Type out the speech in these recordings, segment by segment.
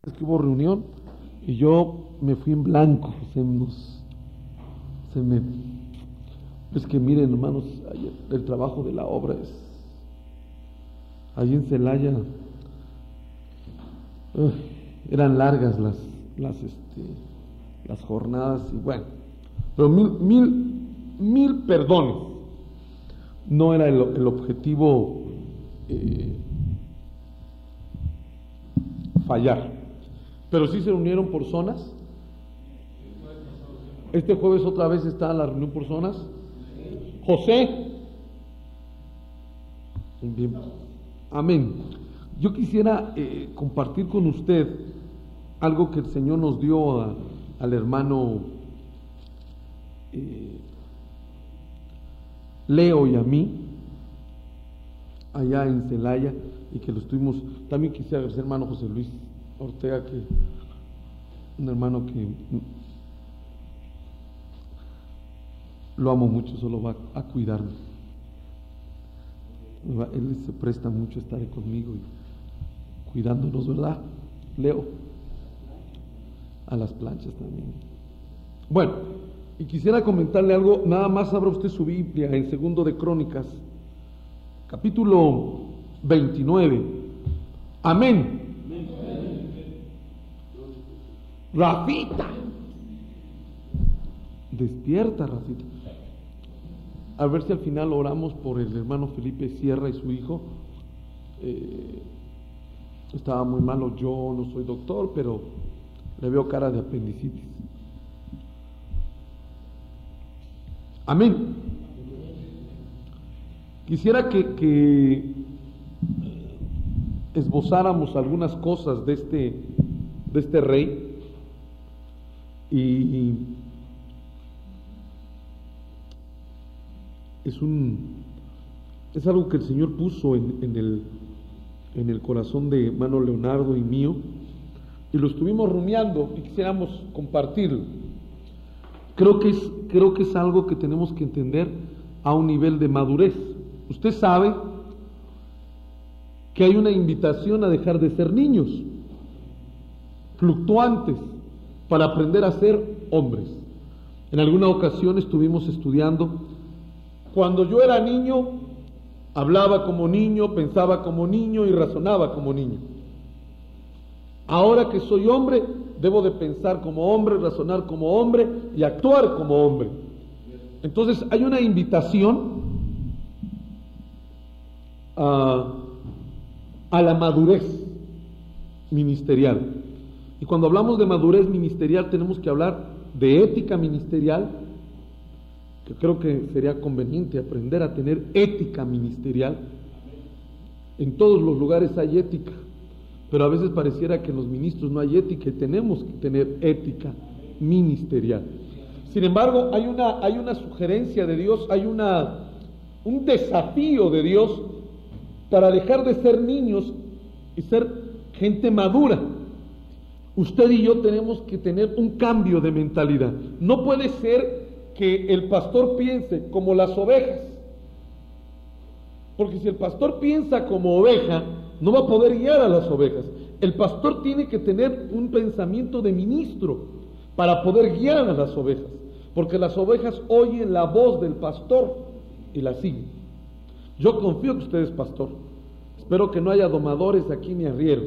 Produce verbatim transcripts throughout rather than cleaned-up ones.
Es que hubo reunión y yo me fui en blanco, se nos, se me, es que miren hermanos, el trabajo de la obra es, allí en Celaya, uh, eran largas las, las, este, las jornadas y bueno, pero mil, mil, mil perdones, no era el, el objetivo eh, fallar. Pero sí se reunieron por zonas. Este jueves otra vez está la reunión por zonas. José. Bien. Amén. Yo quisiera eh, compartir con usted algo que el Señor nos dio a, al hermano eh, Leo y a mí allá en Celaya, y que lo estuvimos. También quisiera agradecer al hermano José Luis Ortega, que un hermano que lo amo mucho, solo va a cuidarme. Él se presta mucho a estar conmigo y cuidándonos, ¿verdad, Leo? A las planchas también. Bueno, y quisiera comentarle algo. Nada más abra usted su Biblia en Segundo de Crónicas, capítulo veintinueve. Amén. Rafita, despierta, Rafita. A ver si al final oramos por el hermano Felipe Sierra y su hijo. Eh, estaba muy malo. Yo no soy doctor, pero le veo cara de apendicitis. Amén. Quisiera que, que esbozáramos algunas cosas de este, de este rey. Y es un es algo que el Señor puso en, en el en el corazón de hermano Leonardo y mío, y lo estuvimos rumiando y quisiéramos compartirlo. Creo que es creo que es algo que tenemos que entender a un nivel de madurez. Usted sabe que hay una invitación a dejar de ser niños fluctuantes para aprender a ser hombres. En alguna ocasión estuvimos estudiando. Cuando yo era niño, hablaba como niño, pensaba como niño y razonaba como niño. Ahora que soy hombre, debo de pensar como hombre, razonar como hombre y actuar como hombre. Entonces hay una invitación a, a la madurez ministerial. Y cuando hablamos de madurez ministerial tenemos que hablar de ética ministerial, que creo que sería conveniente aprender a tener ética ministerial. En todos los lugares hay ética, pero a veces pareciera que en los ministros no hay ética y tenemos que tener ética ministerial. Sin embargo, hay una, hay una sugerencia de Dios, hay una, un desafío de Dios para dejar de ser niños y ser gente madura. Usted y yo tenemos que tener un cambio de mentalidad. No puede ser que el pastor piense como las ovejas, porque si el pastor piensa como oveja, no va a poder guiar a las ovejas. El pastor tiene que tener un pensamiento de ministro para poder guiar a las ovejas, porque las ovejas oyen la voz del pastor y la siguen. Yo confío que usted es pastor. Espero que no haya domadores aquí ni arrieros.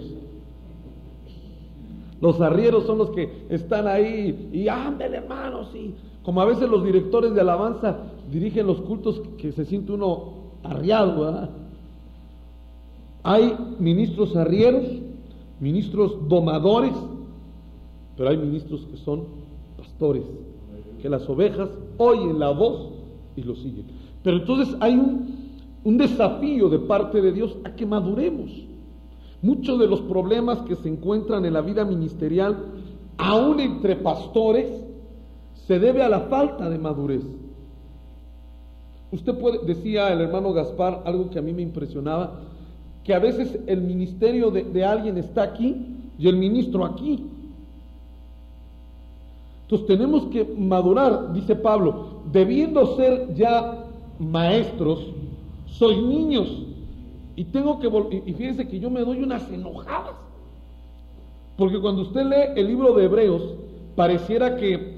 Los arrieros son los que están ahí y ándale hermanos, y como a veces los directores de alabanza dirigen los cultos que se siente uno arriado, ¿verdad? Hay ministros arrieros, ministros domadores, pero hay ministros que son pastores, que las ovejas oyen la voz y lo siguen. Pero entonces hay un, un desafío de parte de Dios a que maduremos. Muchos de los problemas que se encuentran en la vida ministerial, aún entre pastores, se debe a la falta de madurez. Usted puede, decía el hermano Gaspar, algo que a mí me impresionaba, que a veces el ministerio de, de alguien está aquí y el ministro aquí. Entonces tenemos que madurar, dice Pablo, debiendo ser ya maestros, sois niños. Y tengo que vol- y fíjense que yo me doy unas enojadas Porque cuando usted lee el libro de Hebreos, pareciera que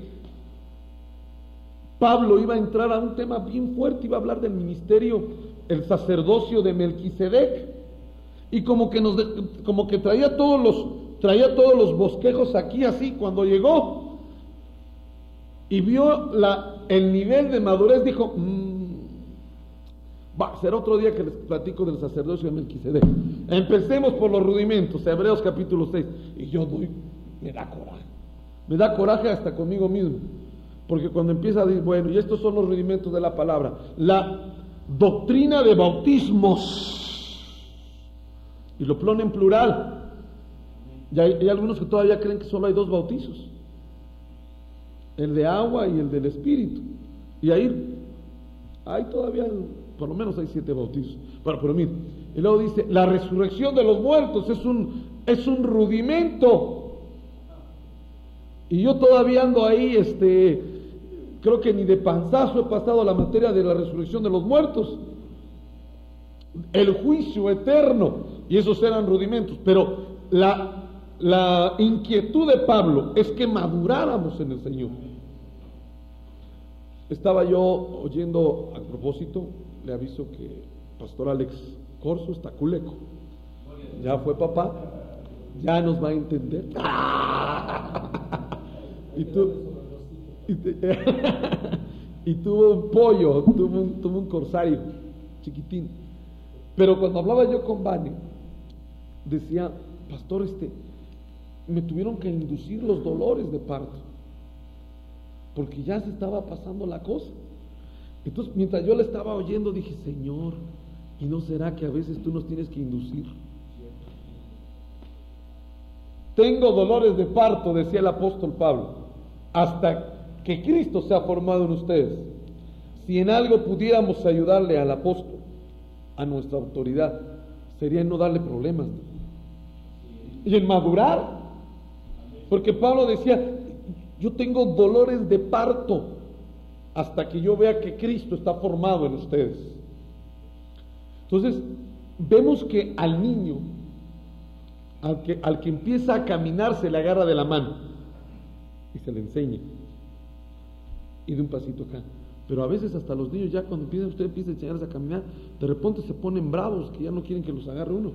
Pablo iba a entrar a un tema bien fuerte, iba a hablar del ministerio, el sacerdocio de Melquisedec, y como que nos de, como que traía todos los traía todos los bosquejos aquí así. Cuando llegó y vio la, el nivel de madurez, dijo, mmm, va, será otro día que les platico del sacerdocio de Melquisedec. Empecemos por los rudimentos, Hebreos capítulo seis. Y yo doy, me da coraje, me da coraje hasta conmigo mismo, porque cuando empieza a decir, bueno, y estos son los rudimentos de la palabra, la doctrina de bautismos, y lo pone en plural. Y hay, hay algunos que todavía creen que solo hay dos bautizos, el de agua y el del Espíritu, y ahí hay todavía, por lo menos hay siete bautizos. Bueno, pero mire, y luego dice, la resurrección de los muertos es un, es un rudimento, y yo todavía ando ahí, este, creo que ni de panzazo he pasado la materia de la resurrección de los muertos, el juicio eterno, y esos eran rudimentos. Pero la La inquietud de Pablo es que maduráramos en el Señor. Estaba yo oyendo, a propósito, le aviso que Pastor Alex Corso está culeco, ya fue papá, ya nos va a entender. y, tu, y, te, y tuvo un pollo, tuvo un, tuvo un corsario chiquitín. Pero cuando hablaba yo con Vane, decía, pastor, este me tuvieron que inducir los dolores de parto, porque ya se estaba pasando la cosa. Entonces, mientras yo le estaba oyendo, dije, Señor, ¿y no será que a veces tú nos tienes que inducir? Tengo dolores de parto, decía el apóstol Pablo, hasta que Cristo sea formado en ustedes. Si en algo pudiéramos ayudarle al apóstol, a nuestra autoridad, sería en no darle problemas y en madurar. Porque Pablo decía, yo tengo dolores de parto hasta que yo vea que Cristo está formado en ustedes. Entonces, vemos que al niño, al que, al que empieza a caminar, se le agarra de la mano y se le enseña, y de un pasito acá. Pero a veces hasta los niños, ya cuando empieza, usted empieza a enseñarles a caminar, de repente se ponen bravos, que ya no quieren que los agarre uno.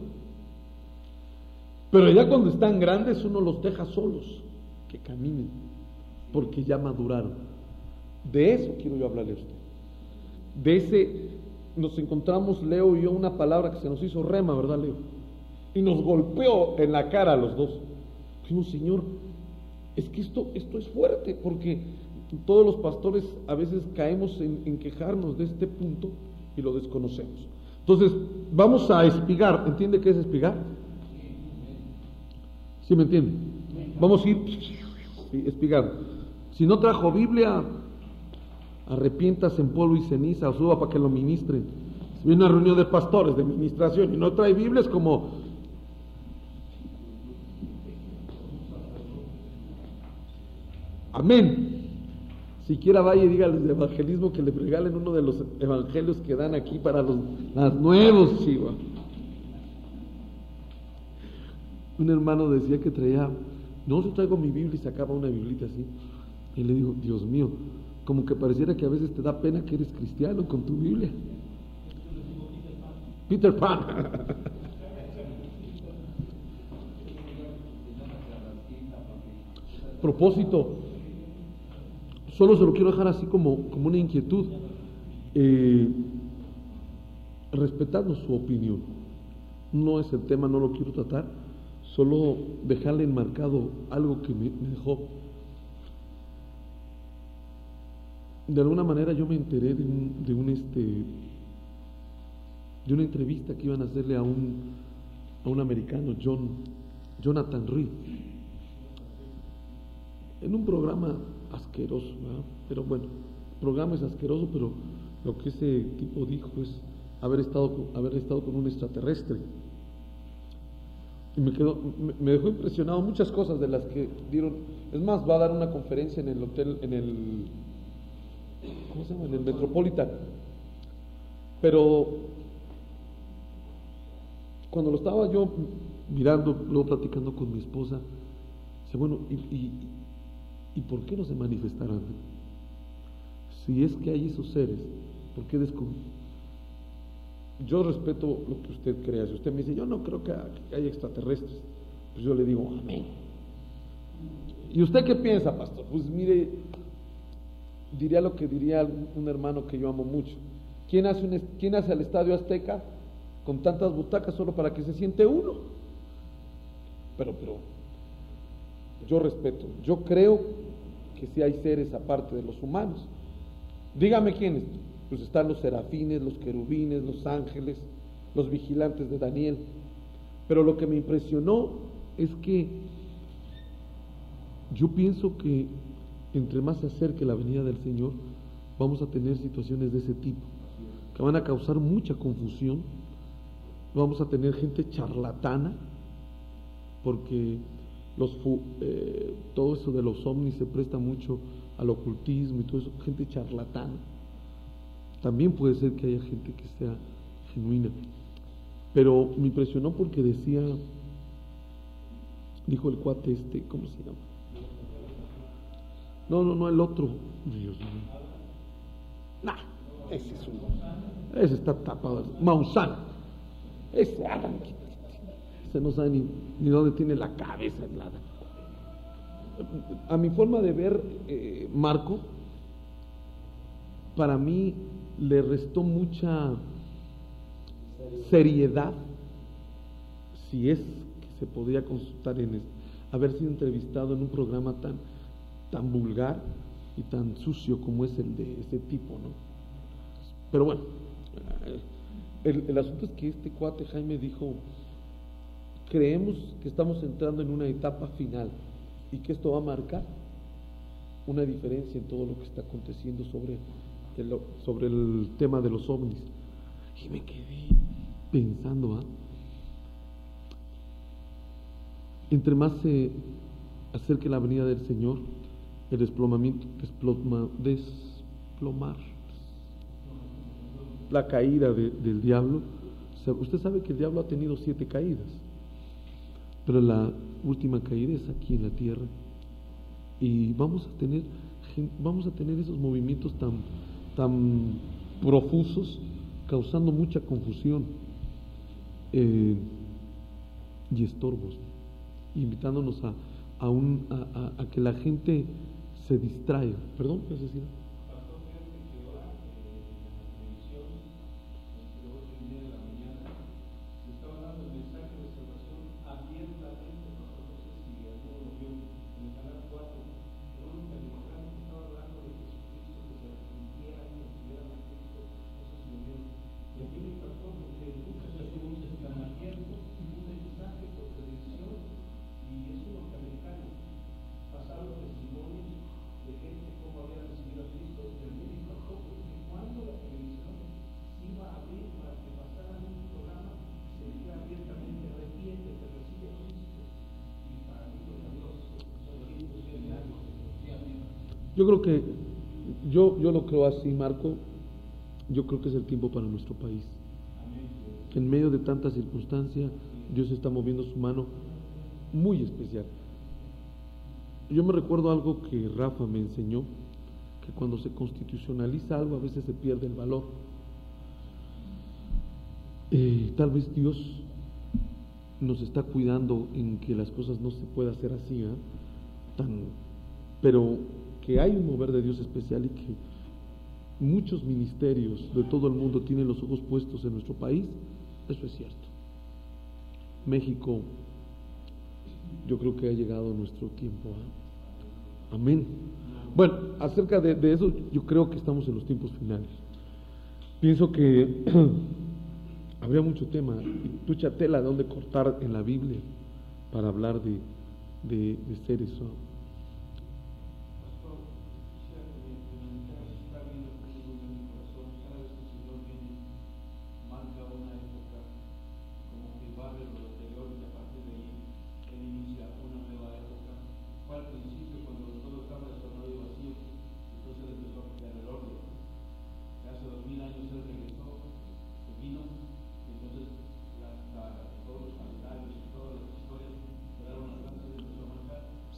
Pero ya cuando están grandes, uno los deja solos, que caminen, porque ya maduraron. De eso quiero yo hablarle a usted. De ese, nos encontramos, Leo y yo, una palabra que se nos hizo rema, ¿verdad, Leo? Y nos golpeó en la cara a los dos. Dijimos, Señor, es que esto, esto es fuerte, porque todos los pastores a veces caemos en, en quejarnos de este punto y lo desconocemos. Entonces, vamos a espigar. ¿Entiende qué es espigar? ¿Sí me entiende? Vamos a ir sí, espigando. Si no trajo Biblia, arrepiéntase en polvo y ceniza, o suba para que lo ministren. Si viene una reunión de pastores de ministración y no trae Biblia, es como... Amén. Siquiera vaya y dígale de evangelismo que le regalen uno de los evangelios que dan aquí para los, los nuevos, chihuahua. Un hermano decía que traía, no, yo traigo mi Biblia, y sacaba una biblita así, y le digo, Dios mío, como que pareciera que a veces te da pena que eres cristiano con tu Biblia. Peter Pan. Propósito, solo se lo quiero dejar así como, como una inquietud, eh, respetando su opinión. No es el tema, no lo quiero tratar. Solo dejarle enmarcado algo que me, me dejó. De alguna manera yo me enteré de un, de un este de una entrevista que iban a hacerle a un a un americano, John Jonathan Reed, en un programa asqueroso, ¿verdad? Pero bueno, el programa es asqueroso, pero lo que ese tipo dijo es haber estado con, haber estado con un extraterrestre. Y me quedó, me, me dejó impresionado muchas cosas de las que dieron. Es más, va a dar una conferencia en el hotel, en el, ¿cómo se llama? En el Metropolitan. Pero cuando lo estaba yo mirando, luego platicando con mi esposa, Dice, bueno, ¿y, y, ¿y por qué no se manifestarán? Si es que hay esos seres, ¿por qué descubrir? Yo respeto lo que usted crea. Si usted me dice, yo no creo que hay extraterrestres, pues yo le digo, amén. ¿Y usted qué piensa, pastor? Pues mire, diría lo que diría un hermano que yo amo mucho. ¿Quién hace, un, ¿quién hace el Estadio Azteca con tantas butacas solo para que se siente uno? Pero, pero, yo respeto. Yo creo que sí hay seres aparte de los humanos. Dígame quiénes. Pues están los serafines, los querubines, los ángeles, los vigilantes de Daniel. Pero lo que me impresionó es que yo pienso que entre más se acerque la venida del Señor, vamos a tener situaciones de ese tipo, que van a causar mucha confusión. Vamos a tener gente charlatana, porque los, eh, todo eso de los ovnis se presta mucho al ocultismo y todo eso, gente charlatana. También puede ser que haya gente que sea genuina, pero me impresionó porque decía, dijo el cuate este, ¿cómo se llama? No, no, no, el otro. Dios mío. Nah, ese es un, ese está tapado, Maussan. Ese Adam, ese no sabe ni, ni dónde tiene la cabeza, nada. A mi forma de ver, eh, Marco, para mí le restó mucha seriedad, si es que se podía consultar en este, haber sido entrevistado en un programa tan, tan vulgar y tan sucio como es el de ese tipo, ¿no? Pero bueno, el, el asunto es que este cuate Jaime dijo, creemos que estamos entrando en una etapa final y que esto va a marcar una diferencia en todo lo que está aconteciendo sobre el, sobre el tema de los ovnis. Y me quedé pensando, ¿ah? Entre más se acerque la venida del Señor, el desplomamiento, desploma, desplomar, la caída de, del diablo. Usted sabe que el diablo ha tenido siete caídas, pero la última caída es aquí en la tierra, y vamos a tener vamos a tener esos movimientos tan tan profusos, causando mucha confusión eh, y estorbos, invitándonos a a, un, a, a, a que la gente se distraiga. Perdón, ¿qué vas a decir? Yo creo que, yo, yo lo creo así, Marco. Yo creo que es el tiempo para nuestro país. En medio de tantas circunstancias, Dios está moviendo su mano muy especial. Yo me recuerdo algo que Rafa me enseñó, que cuando se constitucionaliza algo a veces se pierde el valor. Eh, tal vez Dios nos está cuidando en que las cosas no se pueda hacer así, ¿eh? Tan, pero que hay un mover de Dios especial y que muchos ministerios de todo el mundo tienen los ojos puestos en nuestro país. Eso es cierto. México, yo creo que ha llegado nuestro tiempo, ¿eh? Amén. Bueno, acerca de, de eso, yo creo que estamos en los tiempos finales. Pienso que habría mucho tema, mucha tela de donde cortar en la Biblia para hablar de, de, de seres, ¿no?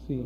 Sí.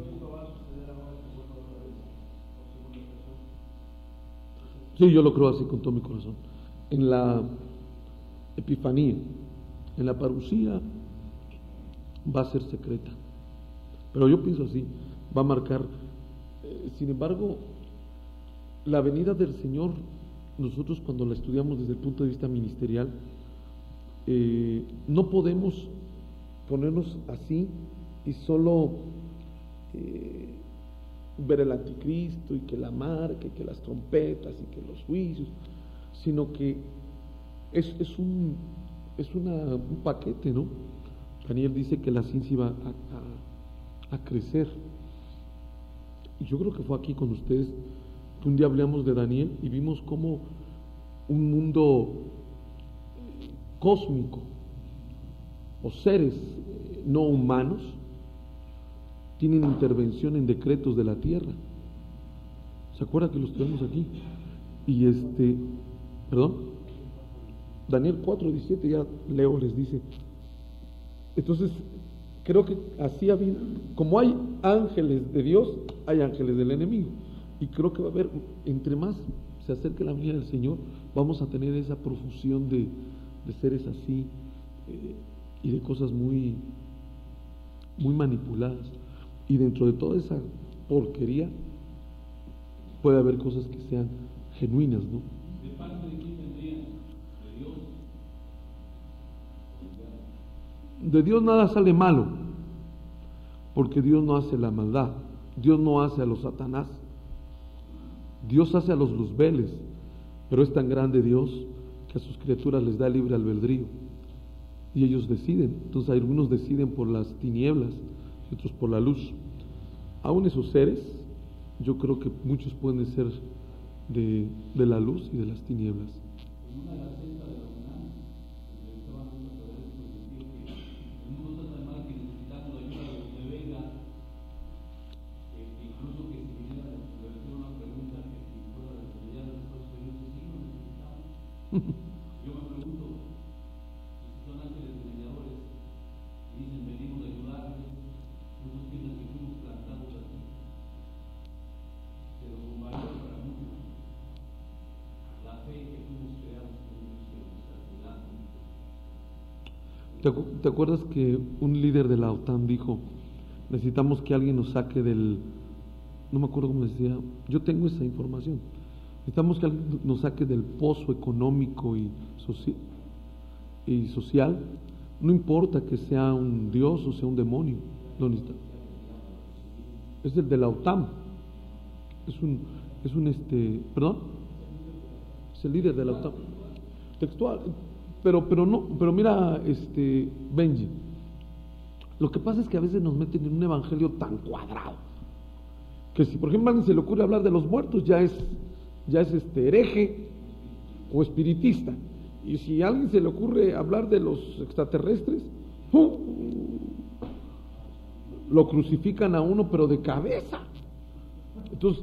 Sí, yo lo creo así con todo mi corazón. En la Epifanía, en la parucía, va a ser secreta. Pero yo pienso así, va a marcar. Eh, sin embargo, la venida del Señor, nosotros cuando la estudiamos desde el punto de vista ministerial, eh, no podemos ponernos así y solo eh, ver el anticristo y que la marca y que las trompetas y que los juicios, sino que es, es, un, es una, un paquete, ¿no? Daniel dice que la ciencia iba a, a, a crecer. Y yo creo que fue aquí con ustedes que un día hablamos de Daniel y vimos cómo un mundo cósmico o seres no humanos tienen intervención en decretos de la tierra. ¿Se acuerda que los tenemos aquí? Y este, perdón, Daniel cuatro diecisiete, ya Leo les dice. Entonces, creo que así había, como hay ángeles de Dios, hay ángeles del enemigo. Y creo que va a haber, entre más se acerque la venida del Señor, vamos a tener esa profusión de, de seres así eh, y de cosas muy, muy manipuladas. Y dentro de toda esa porquería puede haber cosas que sean genuinas, ¿no? ¿De parte de quién vendrían? ¿De Dios? De Dios nada sale malo, porque Dios no hace la maldad, Dios no hace a los Satanás, Dios hace a los luzbeles, pero es tan grande Dios que a sus criaturas les da libre albedrío y ellos deciden. Entonces algunos deciden por las tinieblas y otros por la luz. Aún esos seres, yo creo que muchos pueden ser de, de la luz y de las tinieblas. En una gaceta de la UNAM, entrevistaban a un sacerdote y decía que el mundo está tan mal que necesitamos la ayuda de donde venga, que incluso que si viniera le hiciera una pregunta que si fuera de realidad después de Dios, sí lo necesitamos. Yo me pregunto, si son ángeles engañadores y dicen venimos a ayudarles, muchos piensan que fuimos plantados aquí, pero con valor para muchos. La fe que fuimos creados con nuestra ¿Te, acu- ¿Te acuerdas que un líder de la OTAN dijo, necesitamos que alguien nos saque del, no me acuerdo cómo decía, yo tengo esa información, necesitamos que alguien nos saque del pozo económico y, soci- y social, no importa que sea un dios o sea un demonio, lo necesitamos. Es el de la OTAN, es un, es un este, perdón, es el líder de la OTAN, textual. Pero, pero no, pero mira, este, Benji, lo que pasa es que a veces nos meten en un evangelio tan cuadrado, que si por ejemplo a alguien se le ocurre hablar de los muertos, ya es, ya es este hereje o espiritista, y si a alguien se le ocurre hablar de los extraterrestres, ¡pum!, lo crucifican a uno, pero de cabeza. Entonces,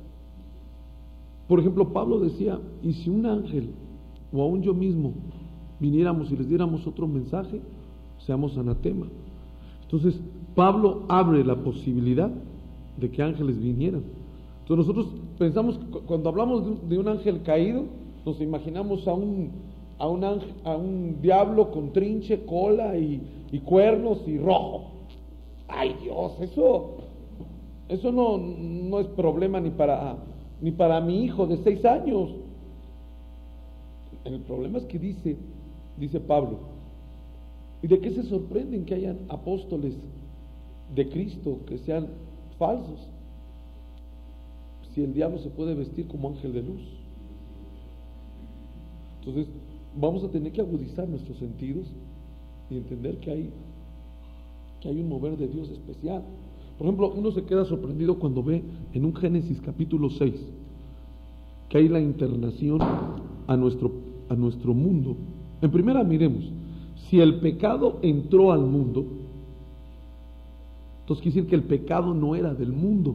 por ejemplo, Pablo decía, y si un ángel o aún yo mismo viniéramos y les diéramos otro mensaje, seamos anatema. Entonces Pablo abre la posibilidad de que ángeles vinieran. Entonces nosotros pensamos que cuando hablamos de un, de un ángel caído, nos imaginamos a un a un ángel, a un diablo con trinche, cola y, y cuernos y rojo. Ay Dios, eso eso no, no es problema ni para ni para mi hijo de seis años. El problema es que dice, dice Pablo, ¿y de qué se sorprenden que hayan apóstoles de Cristo que sean falsos? Si el diablo se puede vestir como ángel de luz. Entonces, vamos a tener que agudizar nuestros sentidos y entender que hay, que hay un mover de Dios especial. Por ejemplo, uno se queda sorprendido cuando ve en un Génesis capítulo seis que hay la internación a nuestro a nuestro mundo. En primera miremos, si el pecado entró al mundo, entonces quiere decir que el pecado no era del mundo.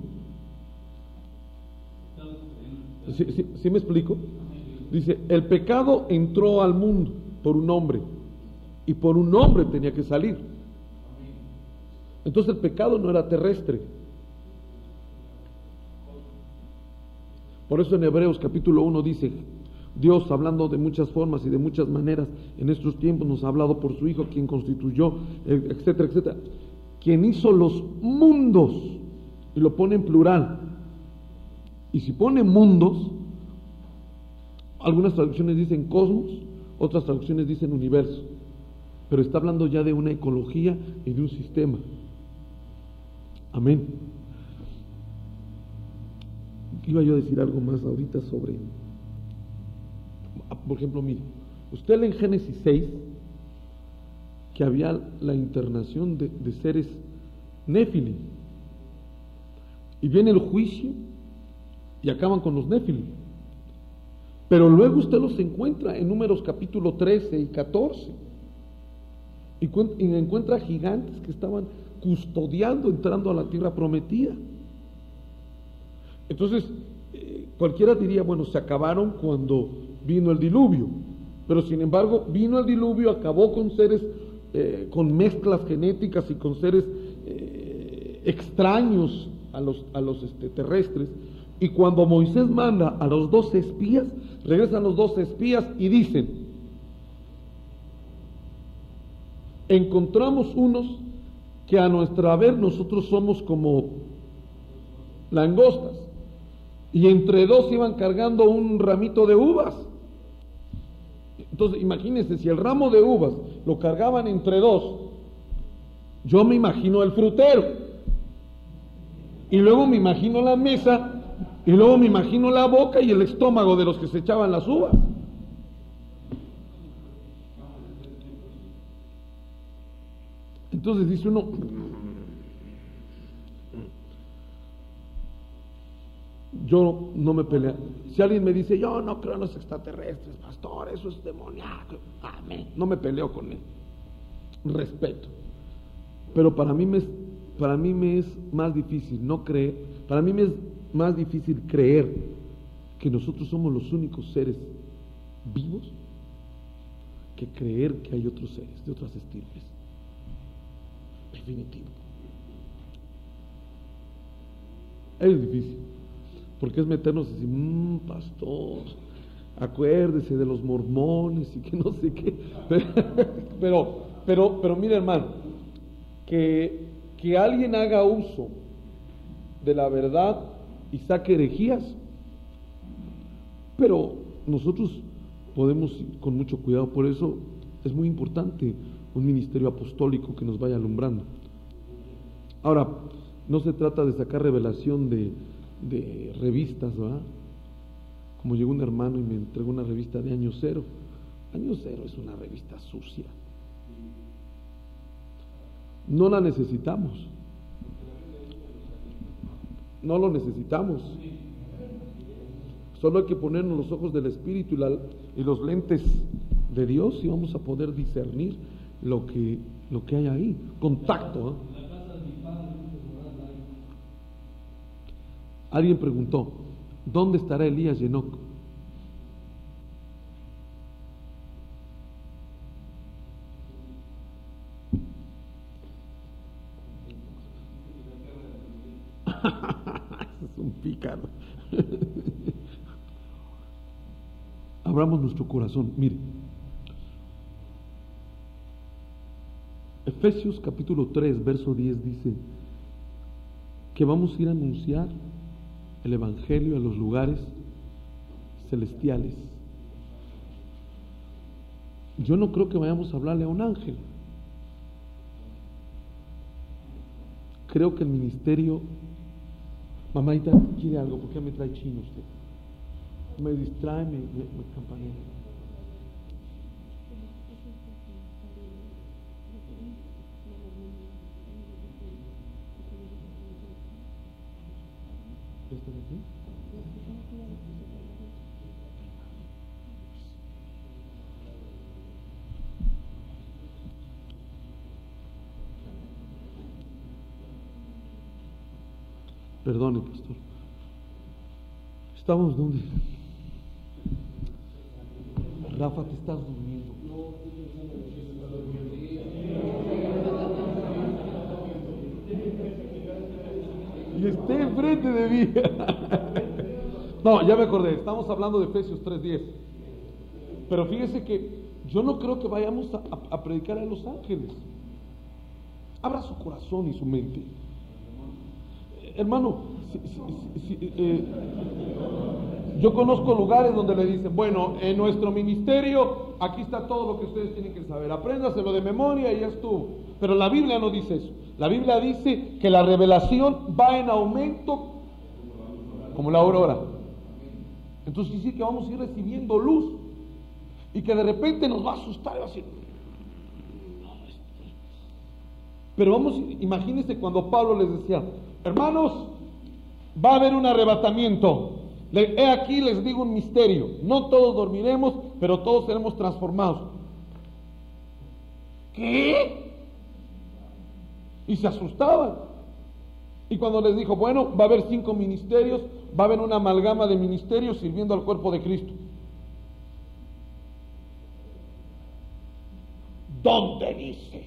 ¿Sí, sí, sí me explico? Dice, el pecado entró al mundo por un hombre y por un hombre tenía que salir. Entonces el pecado no era terrestre, Por eso en Hebreos capítulo uno dice, Dios, hablando de muchas formas y de muchas maneras en estos tiempos, nos ha hablado por su Hijo, quien constituyó, etcétera, etcétera, quien hizo los mundos, y lo pone en plural. Y si pone mundos, algunas traducciones dicen cosmos, otras traducciones dicen universo, pero está hablando ya de una ecología y de un sistema. Amén. Iba yo a decir algo más ahorita sobre, por ejemplo, mire, usted lee en Génesis seis que había la internación de, de seres néfilim, y viene el juicio y acaban con los néfilim, pero luego usted los encuentra en Números capítulo trece y catorce, y, y encuentra gigantes que estaban custodiando, entrando a la tierra prometida. Entonces, eh, cualquiera diría, bueno, se acabaron cuando vino el diluvio, pero sin embargo, vino el diluvio, acabó con seres, eh, con mezclas genéticas y con seres eh, extraños a los, a los este, terrestres, y cuando Moisés manda a los doce espías, regresan los doce espías y dicen, encontramos unos que a nuestra ver nosotros somos como langostas, y entre dos iban cargando un ramito de uvas. Entonces imagínense, si el ramo de uvas lo cargaban entre dos, yo me imagino el frutero, y luego me imagino la mesa, y luego me imagino la boca y el estómago de los que se echaban las uvas. Entonces dice uno, yo no me peleo. Si alguien me dice, yo no creo en los extraterrestres, pastor, eso es demoníaco, amén, no me peleo con él, respeto. Pero para mí me es, para mí me es más difícil no creer, para mí me es más difícil creer que nosotros somos los únicos seres vivos, que creer que hay otros seres de otras estirpes. Definitivo. Es difícil, porque es meternos así, mmm, pastor, acuérdese de los mormones y que no sé qué. Pero, pero, pero mire, hermano, que, que alguien haga uso de la verdad y saque herejías, pero nosotros podemos ir con mucho cuidado. Por eso es muy importante un ministerio apostólico que nos vaya alumbrando. Ahora, no se trata de sacar revelación de, de revistas, ¿verdad? Como llegó un hermano y me entregó una revista de Año Cero. Año Cero es una revista sucia. No la necesitamos. No lo necesitamos. Solo hay que ponernos los ojos del Espíritu y, la, y los lentes de Dios, y vamos a poder discernir lo que, lo que hay ahí. Contacto, ¿eh? Alguien preguntó, ¿dónde estará Elías y Enoc? Es un pícaro. Abramos nuestro corazón. Mire, Efesios capítulo tres, verso diez dice que vamos a ir a anunciar el evangelio a los lugares celestiales. Yo no creo que vayamos a hablarle a un ángel. Creo que el ministerio... Mamáita, ¿quiere algo? ¿Por qué me trae chino usted? Me distrae, me, me, me campanea. ¿Estás aquí? Perdone, pastor. ¿Estamos dónde? Rafa, te estás durmiendo. Y esté enfrente de mí. No, ya me acordé, estamos hablando de Efesios tres diez. Pero fíjese que yo no creo que vayamos a, a, a predicar a los ángeles. Abra su corazón y su mente. Eh, hermano, si, si, si, eh, yo conozco lugares donde le dicen, bueno, en nuestro ministerio, aquí está todo lo que ustedes tienen que saber, apréndaselo de memoria y ya estuvo. Pero la Biblia no dice eso. La Biblia dice que la revelación va en aumento como la aurora. Entonces quiere decir que vamos a ir recibiendo luz y que de repente nos va a asustar y va a decir, pero vamos, imagínense cuando Pablo les decía, hermanos, va a haber un arrebatamiento. He aquí les digo un misterio, no todos dormiremos, pero todos seremos transformados. ¿Qué? Y se asustaban. Y cuando les dijo, bueno, va a haber cinco ministerios, va a haber una amalgama de ministerios sirviendo al cuerpo de Cristo. ¿Dónde dice?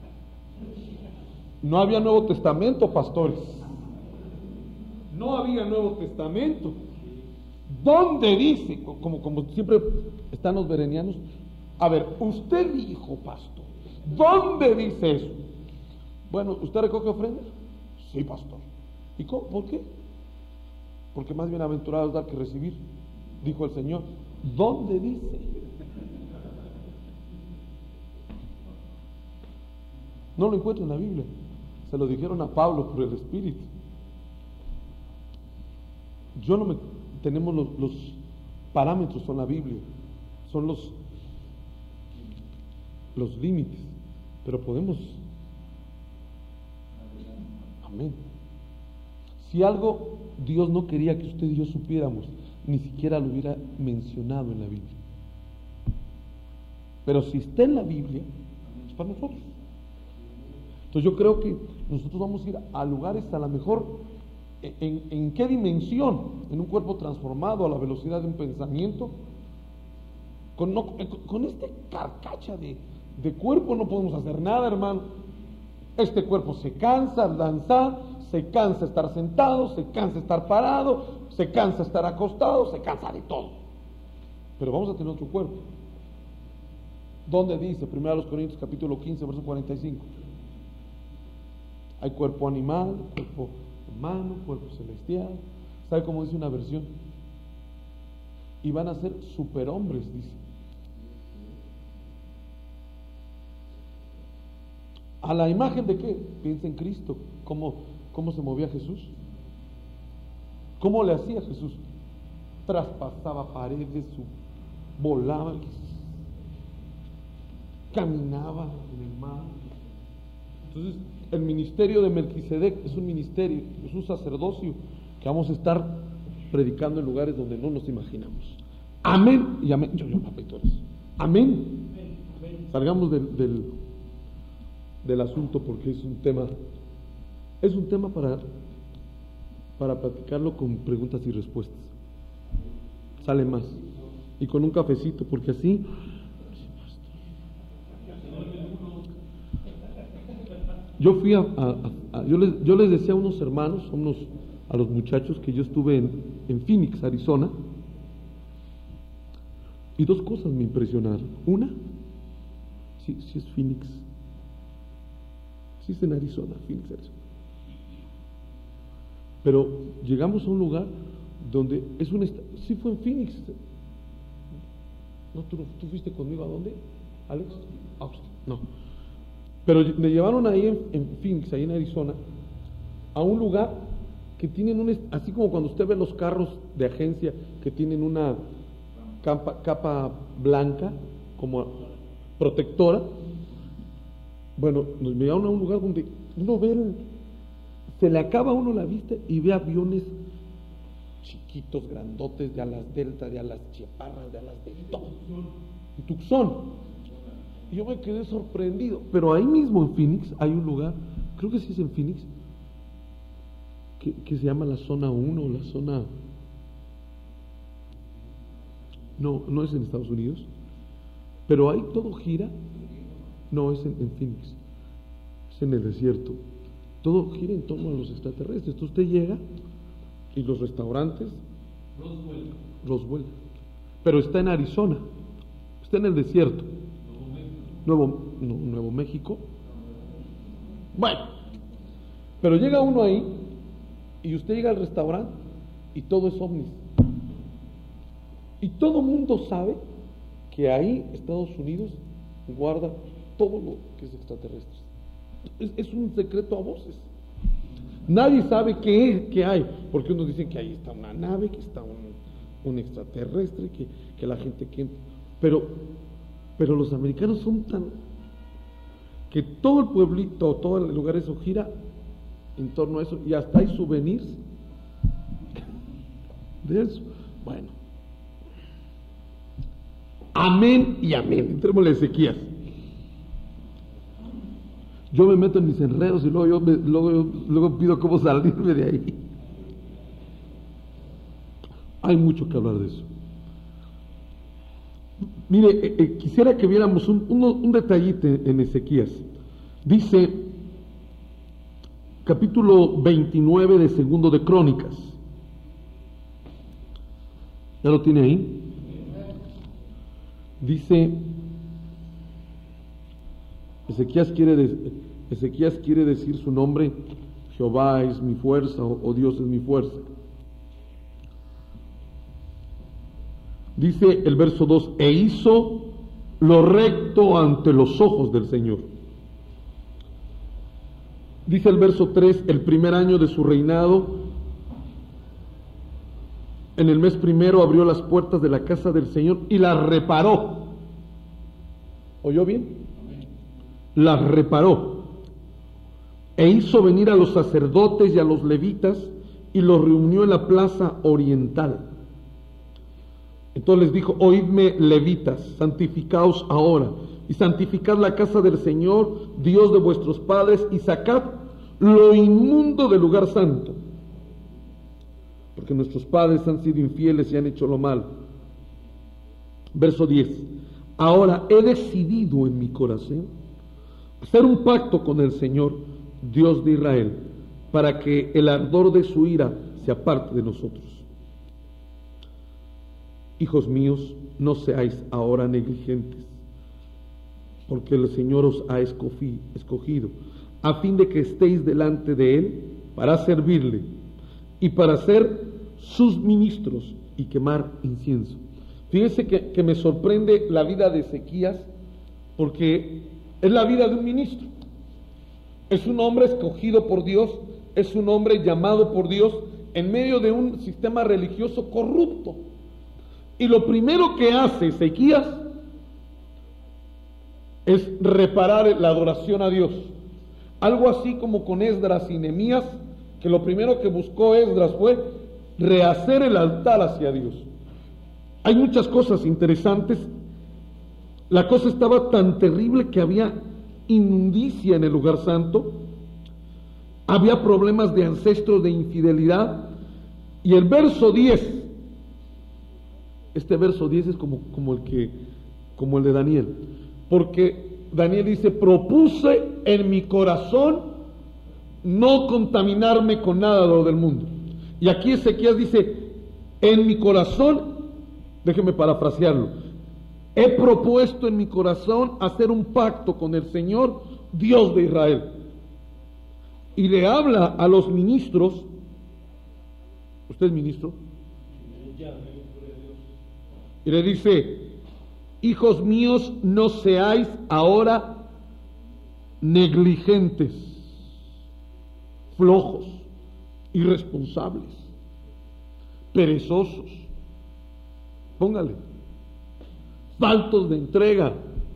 No había Nuevo Testamento, pastores. No había Nuevo Testamento. ¿Dónde dice? Como, como siempre están los berenianos. A ver, usted dijo, pastor, ¿dónde dice eso? Bueno, ¿usted recoge ofrenda? Sí, pastor. ¿Y cómo? ¿Por qué? Porque más bienaventurado es dar que recibir, dijo el Señor. ¿Dónde dice? No lo encuentro en la Biblia. Se lo dijeron a Pablo por el Espíritu. Yo no me... Tenemos los, los parámetros, son la Biblia, son los los límites, pero podemos. Amén. Si algo Dios no quería que usted y yo supiéramos, ni siquiera lo hubiera mencionado en la Biblia. Pero si está en la Biblia, es para nosotros. Entonces yo creo que nosotros vamos a ir a lugares a lo mejor. ¿En, ¿En qué dimensión? En un cuerpo transformado a la velocidad de un pensamiento. Con, no, con este carcacha de, de cuerpo no podemos hacer nada, hermano. Este cuerpo se cansa al danzar, se cansa estar sentado, se cansa estar parado, se cansa estar acostado, se cansa de todo. Pero vamos a tener otro cuerpo. ¿Dónde dice? Primero Corintios capítulo quince, verso cuarenta y cinco. Hay cuerpo animal, cuerpo humano, cuerpo celestial. ¿Sabe cómo dice una versión? Y van a ser superhombres, dice. ¿A la imagen de qué? Piensa en Cristo. ¿Cómo, cómo se movía Jesús? ¿Cómo le hacía Jesús? Traspasaba paredes, volaba, caminaba en el mar. Entonces, el ministerio de Melquisedec es un ministerio, es un sacerdocio que vamos a estar predicando en lugares donde no nos imaginamos. Amén y amén. Yo, yo repito eso. Amén. Salgamos del, del, del asunto porque es un tema, es un tema para, para platicarlo con preguntas y respuestas. Sale más. Y con un cafecito, porque así. Yo fui a, a, a yo, les, yo les decía a unos hermanos, a, unos, a los muchachos que yo estuve en, en Phoenix, Arizona, y dos cosas me impresionaron. Una, sí, sí es Phoenix, sí es en Arizona, Phoenix, Arizona. Pero llegamos a un lugar donde es un estado, sí fue en Phoenix. ¿No, tú, tú fuiste conmigo a dónde, Alex? Austin, no. Pero me llevaron ahí en, en Phoenix, ahí en Arizona, a un lugar que tienen un, así como cuando usted ve los carros de agencia que tienen una capa, capa blanca como protectora. Bueno, nos llevaron a un lugar donde uno ve, el, se le acaba a uno la vista y ve aviones chiquitos, grandotes, de alas delta, de alas chaparras, de alas de todo, en Tucson. Y yo me quedé sorprendido. Pero ahí mismo en Phoenix hay un lugar, creo que sí es en Phoenix, que, que se llama la zona uno o la zona... No, no es en Estados Unidos, pero ahí todo gira. No, es en, en Phoenix, es en el desierto. Todo gira en torno a los extraterrestres. Entonces usted llega y los restaurantes Roswell. Roswell. Pero está en Arizona, está en el desierto. Nuevo, no, Nuevo México. Bueno, pero llega uno ahí y usted llega al restaurante y todo es ovnis. Y todo mundo sabe que ahí Estados Unidos guarda todo lo que es extraterrestre. Es, es un secreto a voces. Nadie sabe qué, qué hay, porque unos dicen que ahí está una nave, que está un, un extraterrestre, que, que la gente que... Pero, pero los americanos son tan... que todo el pueblito, todo el lugar eso gira en torno a eso, y hasta hay souvenirs de eso. Bueno. Amén y amén. Entrémosle a Ezequías. Yo me meto en mis enredos y luego yo me, luego, luego pido cómo salirme de ahí. Hay mucho que hablar de eso. Mire, eh, eh, quisiera que viéramos un, un, un detallito en Ezequías. Dice, capítulo veintinueve de Segundo de Crónicas. ¿Ya lo tiene ahí? Dice, Ezequías quiere, de, Ezequías quiere decir su nombre, Jehová es mi fuerza, o, o Dios es mi fuerza. Dice el verso dos, e hizo lo recto ante los ojos del Señor. Dice el verso tres, el primer año de su reinado, en el mes primero abrió las puertas de la casa del Señor y las reparó. ¿Oyó bien? Las reparó. E hizo venir a los sacerdotes y a los levitas y los reunió en la plaza oriental. Entonces les dijo, oídme levitas, santificaos ahora y santificad la casa del Señor, Dios de vuestros padres, y sacad lo inmundo del lugar santo, porque nuestros padres han sido infieles y han hecho lo malo. Verso diez, ahora he decidido en mi corazón hacer un pacto con el Señor, Dios de Israel, para que el ardor de su ira se aparte de nosotros. Hijos míos, no seáis ahora negligentes, porque el Señor os ha escogido, a fin de que estéis delante de Él para servirle y para ser sus ministros y quemar incienso. Fíjense que, que me sorprende la vida de Ezequías, porque es la vida de un ministro. Es un hombre escogido por Dios, es un hombre llamado por Dios en medio de un sistema religioso corrupto. Y lo primero que hace Ezequías es reparar la adoración a Dios. Algo así como con Esdras y Nehemías, que lo primero que buscó Esdras fue rehacer el altar hacia Dios. Hay muchas cosas interesantes. La cosa estaba tan terrible que había inmundicia en el lugar santo, había problemas de ancestros de infidelidad, y el verso diez, este verso diez es como, como el que, como el de Daniel, porque Daniel dice, propuse en mi corazón no contaminarme con nada de lo del mundo. Y aquí Ezequías dice, en mi corazón, déjeme parafrasearlo, he propuesto en mi corazón hacer un pacto con el Señor, Dios de Israel. Y le habla a los ministros. ¿Usted es ministro? Y le dice, hijos míos, no seáis ahora negligentes, flojos, irresponsables, perezosos. Póngale. Faltos de entrega.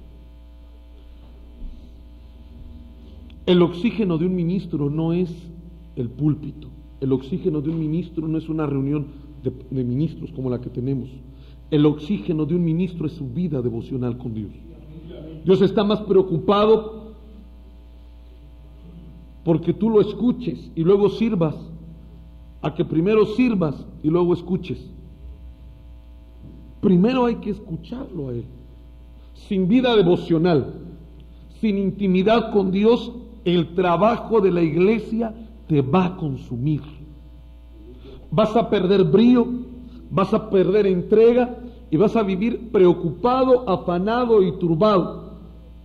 El oxígeno de un ministro no es el púlpito. El oxígeno de un ministro no es una reunión de, de ministros como la que tenemos. El oxígeno de un ministro es su vida devocional con Dios. Dios está más preocupado porque tú lo escuches y luego sirvas, a que primero sirvas y luego escuches. Primero hay que escucharlo a Él. Sin vida devocional, sin intimidad con Dios, el trabajo de la iglesia te va a consumir. Vas a perder brío, vas a perder entrega y vas a vivir preocupado, afanado y turbado.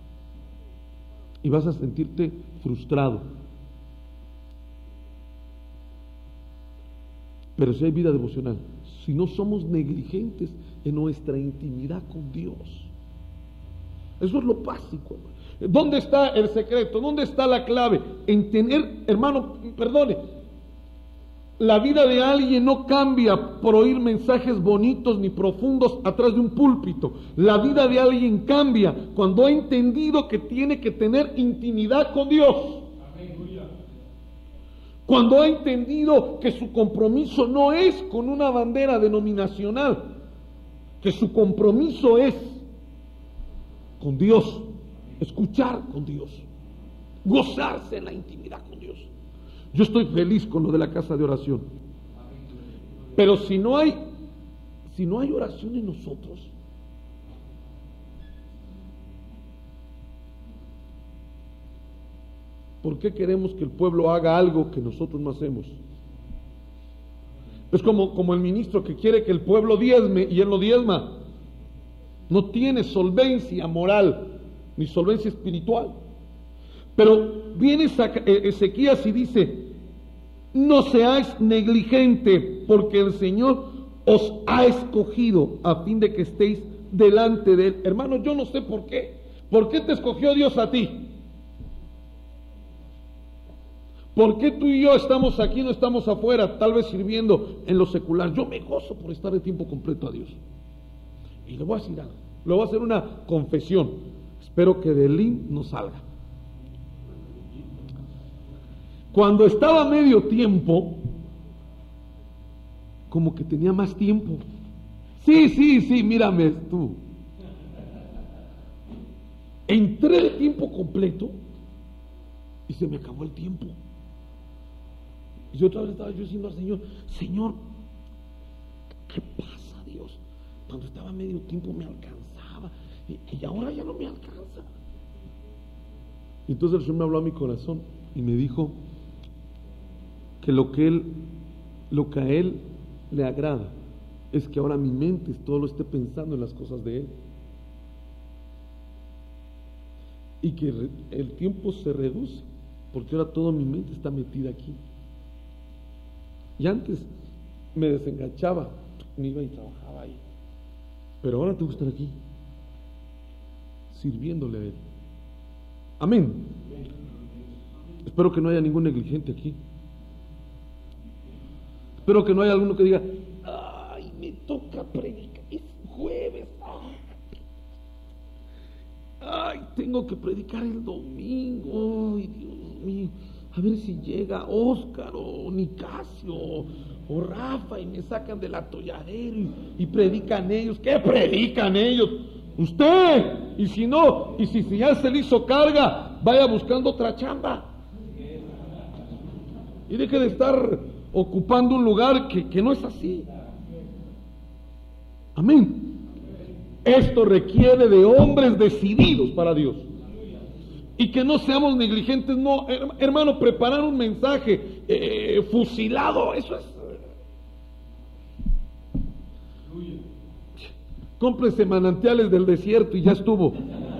Y vas a sentirte frustrado. Pero si hay vida devocional, si no somos negligentes en nuestra intimidad con Dios, eso es lo básico. ¿Dónde está el secreto? ¿Dónde está la clave? En tener, hermano, perdone, la vida de alguien no cambia por oír mensajes bonitos ni profundos atrás de un púlpito. La vida de alguien cambia cuando ha entendido que tiene que tener intimidad con Dios. Cuando ha entendido que su compromiso no es con una bandera denominacional, que su compromiso es con Dios, escuchar con Dios, gozarse en la intimidad con Dios. Yo estoy feliz con lo de la casa de oración, pero si no hay, si no hay oración en nosotros, ¿por qué queremos que el pueblo haga algo que nosotros no hacemos? Es como, como el ministro que quiere que el pueblo diezme y él no diezma. No tiene solvencia moral ni solvencia espiritual. Pero viene Ezequías y dice: no seáis negligente, porque el Señor os ha escogido a fin de que estéis delante de Él. Hermano, yo no sé por qué. ¿Por qué te escogió Dios a ti? ¿Por qué tú y yo estamos aquí, no estamos afuera, tal vez sirviendo en lo secular? Yo me gozo por estar de tiempo completo a Dios. Y le voy a decir algo, le voy a hacer una confesión. Espero que del I M no salga. Cuando estaba medio tiempo, como que tenía más tiempo. Sí, sí, sí, mírame tú. Entré de tiempo completo y se me acabó el tiempo. Y otra vez estaba yo diciendo al Señor: Señor, ¿qué pasa, Dios? Cuando estaba medio tiempo me alcanzaba y, y ahora ya no me alcanza. Y entonces el Señor me habló a mi corazón y me dijo que lo que él, lo que a Él le agrada es que ahora mi mente todo lo esté pensando en las cosas de Él, y que el tiempo se reduce porque ahora toda mi mente está metida aquí. Y antes me desenganchaba, me iba y trabajaba ahí, pero ahora tengo que estar aquí sirviéndole a Él. Amén. Espero que no haya ningún negligente aquí. Espero que no haya alguno que diga: ay, me toca predicar, es jueves, ay, tengo que predicar el domingo, ay, Dios mío, a ver si llega Óscar o Nicasio o, o Rafa y me sacan del atolladero y, y predican ellos. ¿Qué predican ellos? Usted. Y si no, y si, si ya se le hizo carga, vaya buscando otra chamba y deje de estar ocupando un lugar que, que no es así. Amén. Esto requiere de hombres decididos para Dios. Y que no seamos negligentes. No, hermano, preparar un mensaje eh, fusilado, eso es. Cómprese manantiales del desierto y ya estuvo.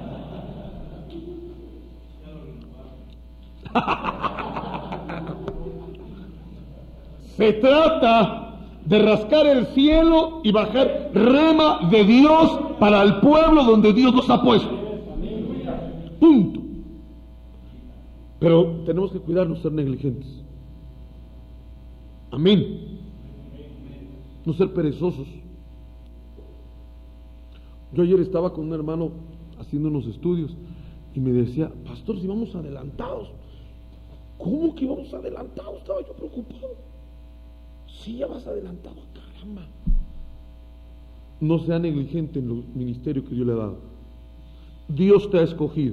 Se trata de rascar el cielo y bajar rema de Dios para el pueblo donde Dios nos ha puesto. Punto. Pero tenemos que cuidarnos, ser negligentes. Amén. No ser perezosos. Yo ayer estaba con un hermano haciendo unos estudios y me decía: pastor, si vamos adelantados. ¿Cómo que vamos adelantados? Estaba yo preocupado. Sí, ya vas adelantado, caramba. No sea negligente en el ministerio que Dios le ha dado. Dios te ha escogido.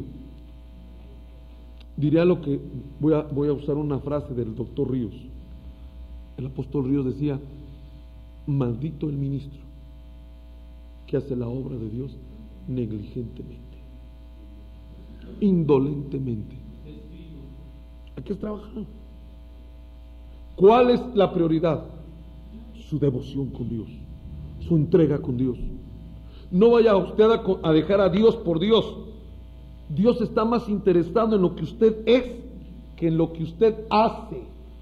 Diré lo que voy a, voy a usar una frase del doctor Ríos. El apóstol Ríos decía: maldito el ministro que hace la obra de Dios negligentemente, indolentemente. Hay que trabajar. ¿Cuál es la prioridad? Su devoción con Dios. su entrega con Dios. No vaya usted a, a dejar a Dios por Dios. Dios está más interesado en lo que usted es que en lo que usted hace.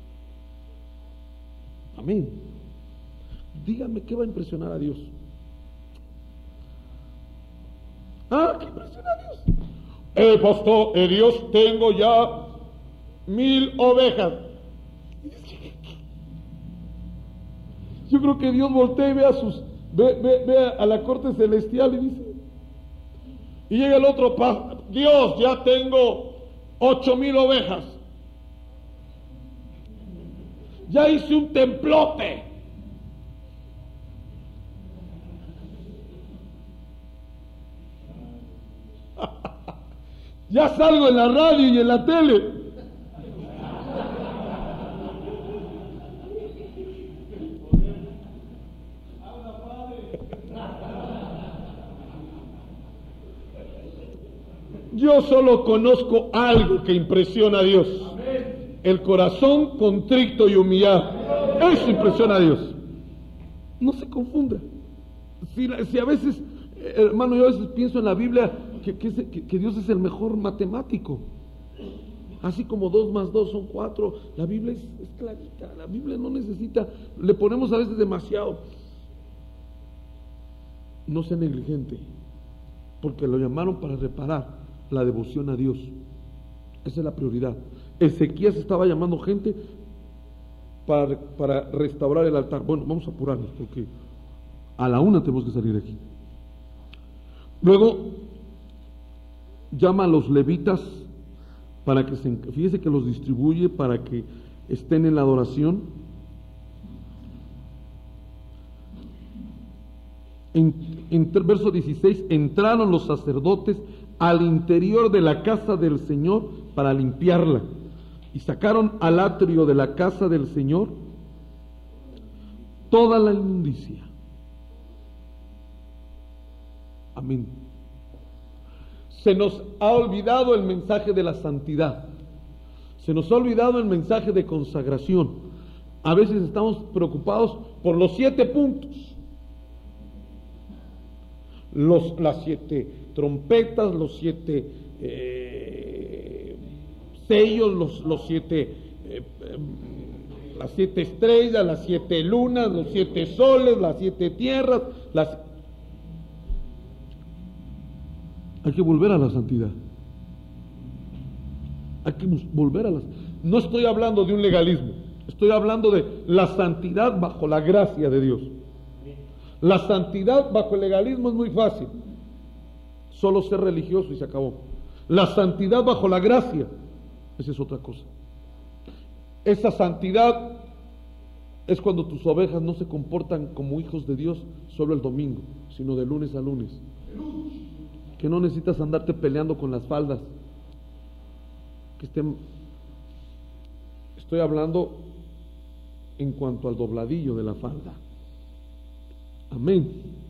Amén. Dígame, ¿qué va a impresionar a Dios? Ah, ¿qué impresiona a Dios? Eh, pastor, eh, Dios, tengo ya mil ovejas. Yo creo que Dios voltea y ve a sus, ve, ve, ve a la corte celestial y dice, y llega el otro, Dios, ya tengo ocho mil ovejas. Ya hice un templote. Ya salgo en la radio y en la tele. Yo solo conozco algo que impresiona a Dios: el corazón contrito y humillado. Eso impresiona a Dios. No se confunda. Si, si a veces, hermano, yo a veces pienso en la Biblia que, que, que, que Dios es el mejor matemático. Así como dos más dos son cuatro. La Biblia es, es clarita. La Biblia no necesita, le ponemos a veces demasiado. No sea negligente, porque lo llamaron para reparar la devoción a Dios. Esa es la prioridad. Ezequías estaba llamando gente para, para restaurar el altar. Bueno, vamos a apurarnos porque a la una tenemos que salir de aquí. Luego llama a los levitas para que se, fíjese que los distribuye para que estén en la adoración. En, en verso dieciséis, entraron los sacerdotes al interior de la casa del Señor para limpiarla, y sacaron al atrio de la casa del Señor toda la inmundicia. Amén. Se nos ha olvidado el mensaje de la santidad, se nos ha olvidado el mensaje de consagración. A veces estamos preocupados por los siete puntos, los, las siete trompetas, los siete eh, sellos, los, los siete eh, eh, las siete estrellas, las siete lunas, los siete soles, las siete tierras, las... Hay que volver a la santidad. Hay que volver a la... No estoy hablando de un legalismo, estoy hablando de la santidad bajo la gracia de Dios. La santidad bajo el legalismo es muy fácil. Solo ser religioso y se acabó. La santidad bajo la gracia, esa es otra cosa. Esa santidad es cuando tus ovejas no se comportan como hijos de Dios solo el domingo, sino de lunes a lunes. Que no necesitas andarte peleando con las faldas. Que estén... Estoy hablando en cuanto al dobladillo de la falda. Amén.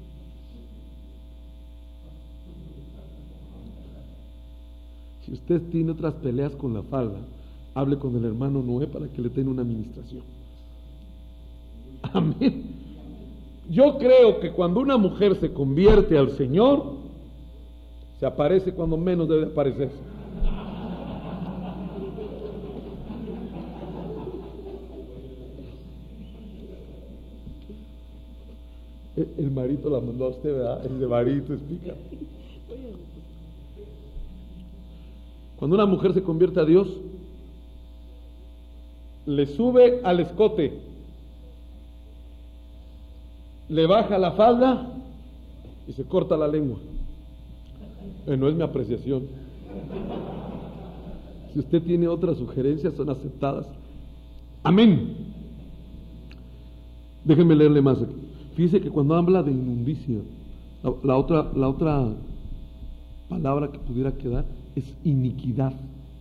Si usted tiene otras peleas con la falda, hable con el hermano Noé para que le tenga una administración. Amén. Yo creo que cuando una mujer se convierte al Señor, se aparece cuando menos debe aparecerse. El marito la mandó a usted, ¿verdad? El de marito, explica. Cuando una mujer se convierte a Dios, le sube al escote, le baja la falda y se corta la lengua. Eh, no es mi apreciación. Si usted tiene otras sugerencias, son aceptadas. Amén. Déjenme leerle más aquí. Fíjese que cuando habla de inmundicia, la, la, otra, la otra palabra que pudiera quedar es iniquidad.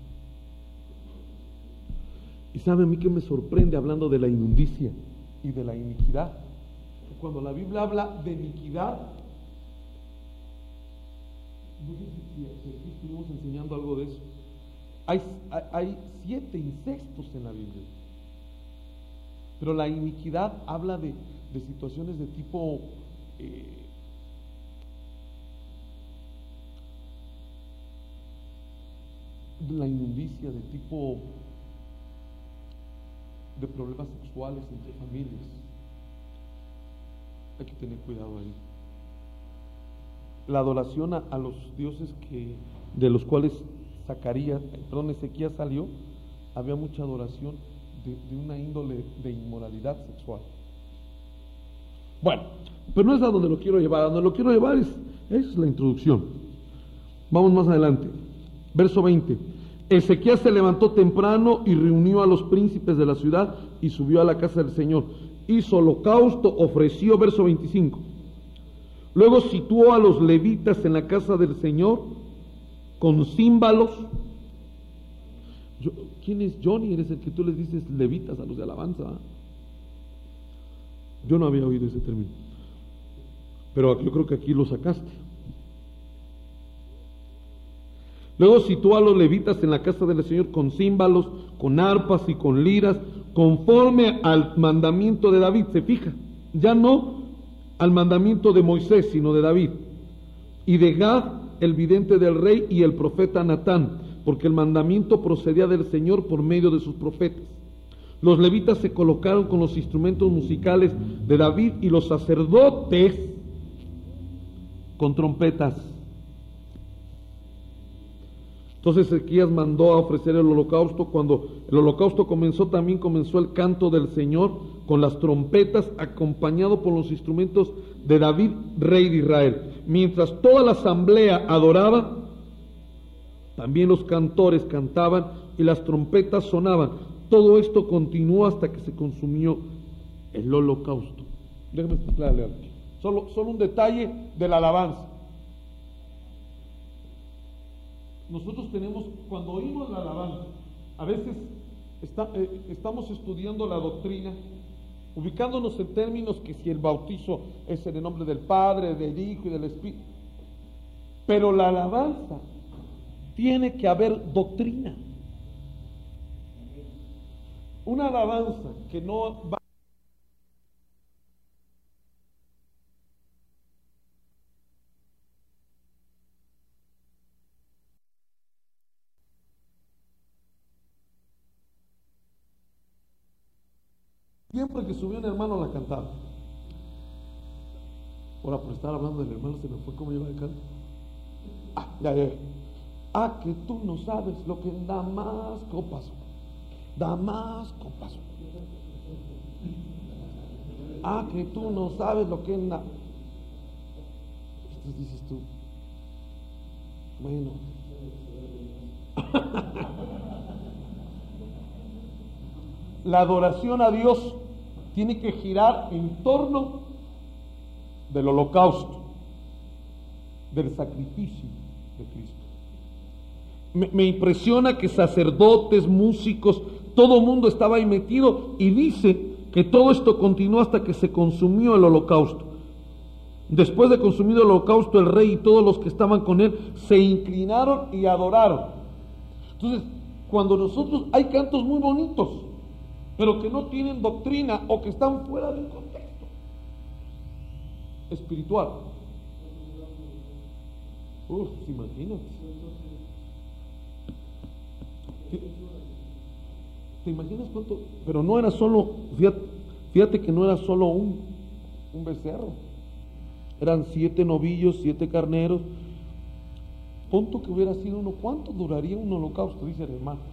Y sabe a mí que me sorprende hablando de la inmundicia y de la iniquidad. Que cuando la Biblia habla de iniquidad, no sé si, si aquí estuvimos enseñando algo de eso. Hay, hay, hay siete incestos en la Biblia. Pero la iniquidad habla de, de situaciones de tipo eh, la inmundicia de tipo de problemas sexuales entre familias. Hay que tener cuidado ahí. La adoración a, a los dioses que de los cuales Zacarías, perdón, Ezequías salió, había mucha adoración de, de una índole de inmoralidad sexual. Bueno, pero no es a donde lo quiero llevar. A donde lo quiero llevar es, es la introducción. Vamos más adelante. Verso veinte. Ezequías se levantó temprano y reunió a los príncipes de la ciudad y subió a la casa del Señor. Hizo holocausto, ofreció, verso veinticinco. Luego situó a los levitas en la casa del Señor con címbalos. Yo, ¿quién es Johnny? Eres el que tú les dices levitas a los de alabanza. ¿eh? Yo no había oído ese término, pero yo creo que aquí lo sacaste. Luego situó a los levitas en la casa del Señor con címbalos, con arpas y con liras, conforme al mandamiento de David. Se fija, ya no al mandamiento de Moisés, sino de David. Y de Gad, el vidente del rey, y el profeta Natán, porque el mandamiento procedía del Señor por medio de sus profetas. Los levitas se colocaron con los instrumentos musicales de David y los sacerdotes con trompetas. Entonces Ezequías mandó a ofrecer el holocausto. Cuando el holocausto comenzó, también comenzó el canto del Señor con las trompetas, acompañado por los instrumentos de David, rey de Israel. Mientras toda la asamblea adoraba, también los cantores cantaban y las trompetas sonaban. Todo esto continuó hasta que se consumió el holocausto. Déjame explicarle algo. Solo, solo un detalle de la alabanza. Nosotros tenemos, cuando oímos la alabanza, a veces está, eh, estamos estudiando la doctrina, ubicándonos en términos que si el bautizo es en el nombre del Padre, del Hijo y del Espíritu. Pero la alabanza tiene que haber doctrina. Una alabanza que no va siempre que subió un hermano la cantaba. Ahora, por estar hablando del hermano, se me fue como iba el canto. Ah, ya, ya. Ah, que tú no sabes lo que en Damasco pasó. Damasco pasó. Ah, que tú no sabes lo que en la... Entonces dices tú, bueno. La adoración a Dios tiene que girar en torno del holocausto, del sacrificio de Cristo. Me, me impresiona que sacerdotes, músicos, todo el mundo estaba ahí metido, y dice que todo esto continuó hasta que se consumió el holocausto. Después de consumido el holocausto, el rey y todos los que estaban con él se inclinaron y adoraron. Entonces, cuando nosotros, hay cantos muy bonitos, pero que no tienen doctrina o que están fuera del contexto espiritual. Uf, imagínate. ¿Te, ¿Te imaginas cuánto? Pero no era solo, fíjate, fíjate que no era solo un, un becerro. Eran siete novillos, siete carneros. Punto que hubiera sido uno. ¿Cuánto duraría un holocausto? Dice el hermano.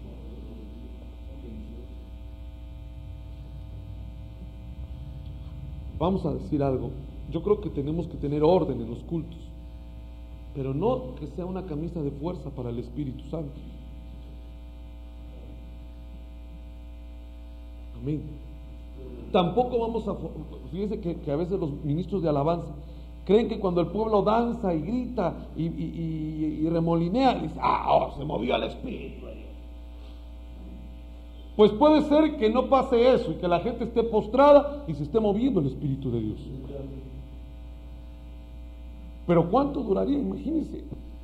Vamos a decir algo. Yo creo que tenemos que tener orden en los cultos, pero no que sea una camisa de fuerza para el Espíritu Santo. Amén. Tampoco vamos a... Fíjense que, que a veces los ministros de alabanza creen que cuando el pueblo danza y grita y, y, y, y remolinea, dice, ah, oh, se movió el Espíritu. Pues puede ser que no pase eso y que la gente esté postrada y se esté moviendo el Espíritu de Dios. Pero ¿cuánto duraría? Imagínense.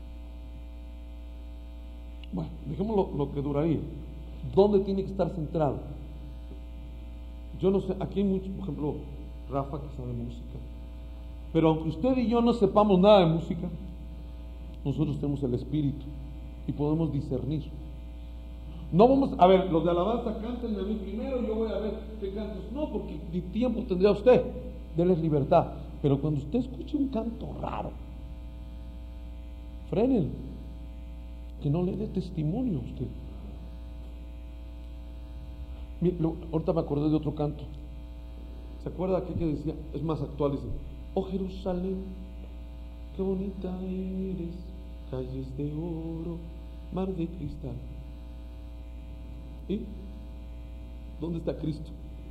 Bueno, dejemos lo, lo que duraría. ¿Dónde tiene que estar centrado? Yo no sé, aquí hay muchos, por ejemplo, Rafa, que sabe música. Pero aunque usted y yo no sepamos nada de música, nosotros tenemos el espíritu y podemos discernir. No vamos, a ver, los de alabanza cántenme a mí primero, yo voy a ver qué cantos. No, porque ni tiempo tendría usted, denles libertad. Pero cuando usted escuche un canto raro, frénelo, que no le dé testimonio a usted. Mire, lo, ahorita me acordé de otro canto. ¿Se acuerda aquel que decía? Es más actual, dice: oh Jerusalén, qué bonita eres, calles de oro, mar de cristal. ¿Y dónde está Cristo?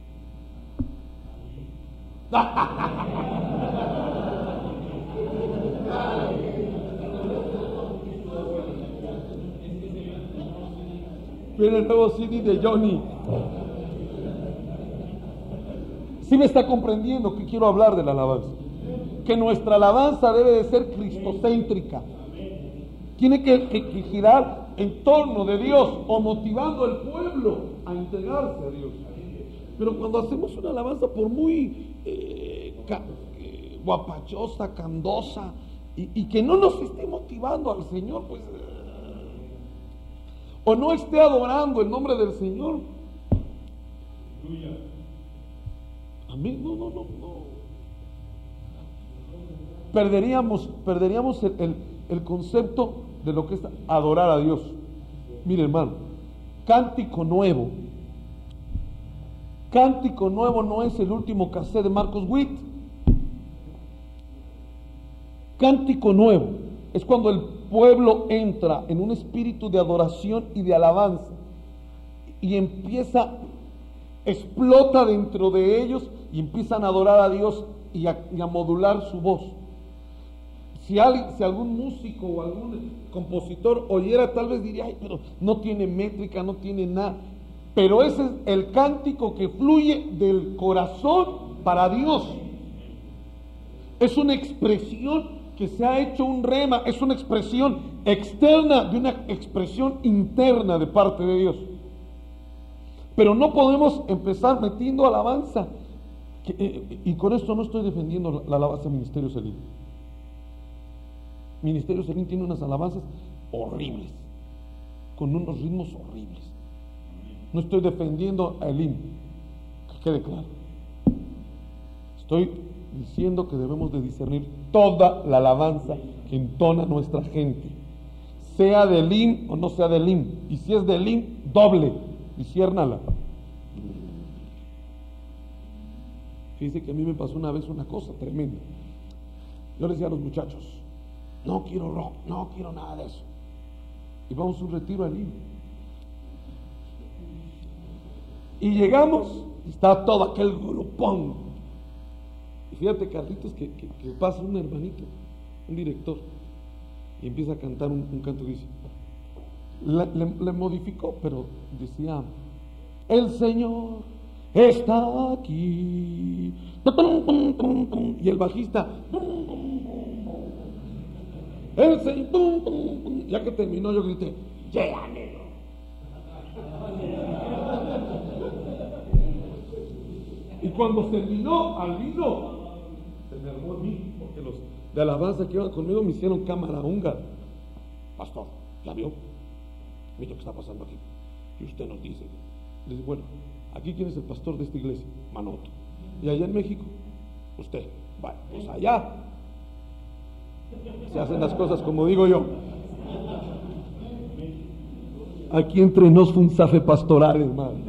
Viene el nuevo C D de Johnny. ¿Sí me está comprendiendo que quiero hablar de la alabanza? Que nuestra alabanza debe de ser cristocéntrica. Tiene que, que, que girar en torno de Dios o motivando al pueblo a entregarse a Dios. Pero cuando hacemos una alabanza por muy eh, ca, eh, guapachosa, candosa y, y que no nos esté motivando al Señor, pues eh, o no esté adorando el nombre del Señor. Amén. No, no, no, no. Perderíamos, perderíamos el, el, el concepto de lo que es adorar a Dios. Mire, hermano, Cántico Nuevo. Cántico Nuevo no es el último cassette de Marcos Witt. Cántico Nuevo es cuando el pueblo entra en un espíritu de adoración y de alabanza y empieza, explota dentro de ellos y empiezan a adorar a Dios y a, y a modular su voz. Si, alguien, si algún músico o algún compositor oyera, tal vez diría: ay, pero no tiene métrica, no tiene nada. Pero ese es el cántico que fluye del corazón para Dios. Es una expresión que se ha hecho un rema, es una expresión externa de una expresión interna de parte de Dios. Pero no podemos empezar metiendo alabanza. Que, eh, y con esto no estoy defendiendo la, la alabanza Ministerio Selim. Ministerio Selim tiene unas alabanzas horribles, con unos ritmos horribles. No estoy defendiendo a Elim, que quede claro. Estoy diciendo que debemos de discernir toda la alabanza que entona nuestra gente, sea de Elim o no sea de Elim. Y si es de Elim, doble, disciérnala. Fíjense que a mí me pasó una vez una cosa tremenda. Yo les decía a los muchachos: no quiero rock, no quiero nada de eso. Y vamos a un retiro allí. Y llegamos, y está todo aquel grupón. Y fíjate, Carlitos, que, que, que pasa un hermanito, un director, y empieza a cantar un, un canto que dice, le, le, le modificó, pero decía: el Señor está aquí. Y el bajista: el Señor. Ya que terminó, yo grité: llévamelo. Y cuando terminó, al vino, se me armó a mí, porque los de alabanza que iban conmigo me hicieron cámara húngara. Pastor, ¿ya vio? Mira lo que está pasando aquí. Y usted nos dice. Le dice: bueno, ¿aquí quién es el pastor de esta iglesia? Manoto. ¿Y allá en México? Usted. Bueno, pues allá se hacen las cosas como digo yo. Aquí entre nos fue un zafe pastoral, hermano.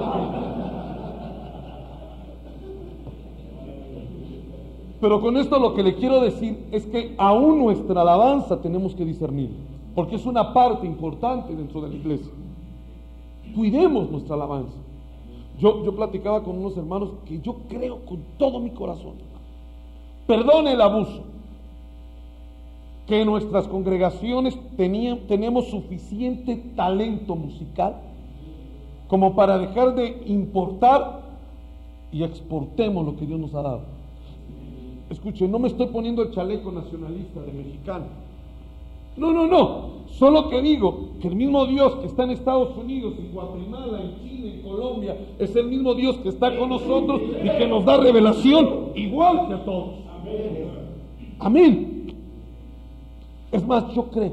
Pero con esto lo que le quiero decir es que aún nuestra alabanza tenemos que discernir, porque es una parte importante dentro de la iglesia. Cuidemos nuestra alabanza. Yo, yo platicaba con unos hermanos que yo creo con todo mi corazón, perdone el abuso, que en nuestras congregaciones tenían, tenemos suficiente talento musical como para dejar de importar y exportemos lo que Dios nos ha dado. Escuche, no me estoy poniendo el chaleco nacionalista de mexicano. No, no, no. Solo que digo que el mismo Dios que está en Estados Unidos, en Guatemala, en Chile, en Colombia, es el mismo Dios que está con nosotros y que nos da revelación igual que a todos. Amén. Es más, yo creo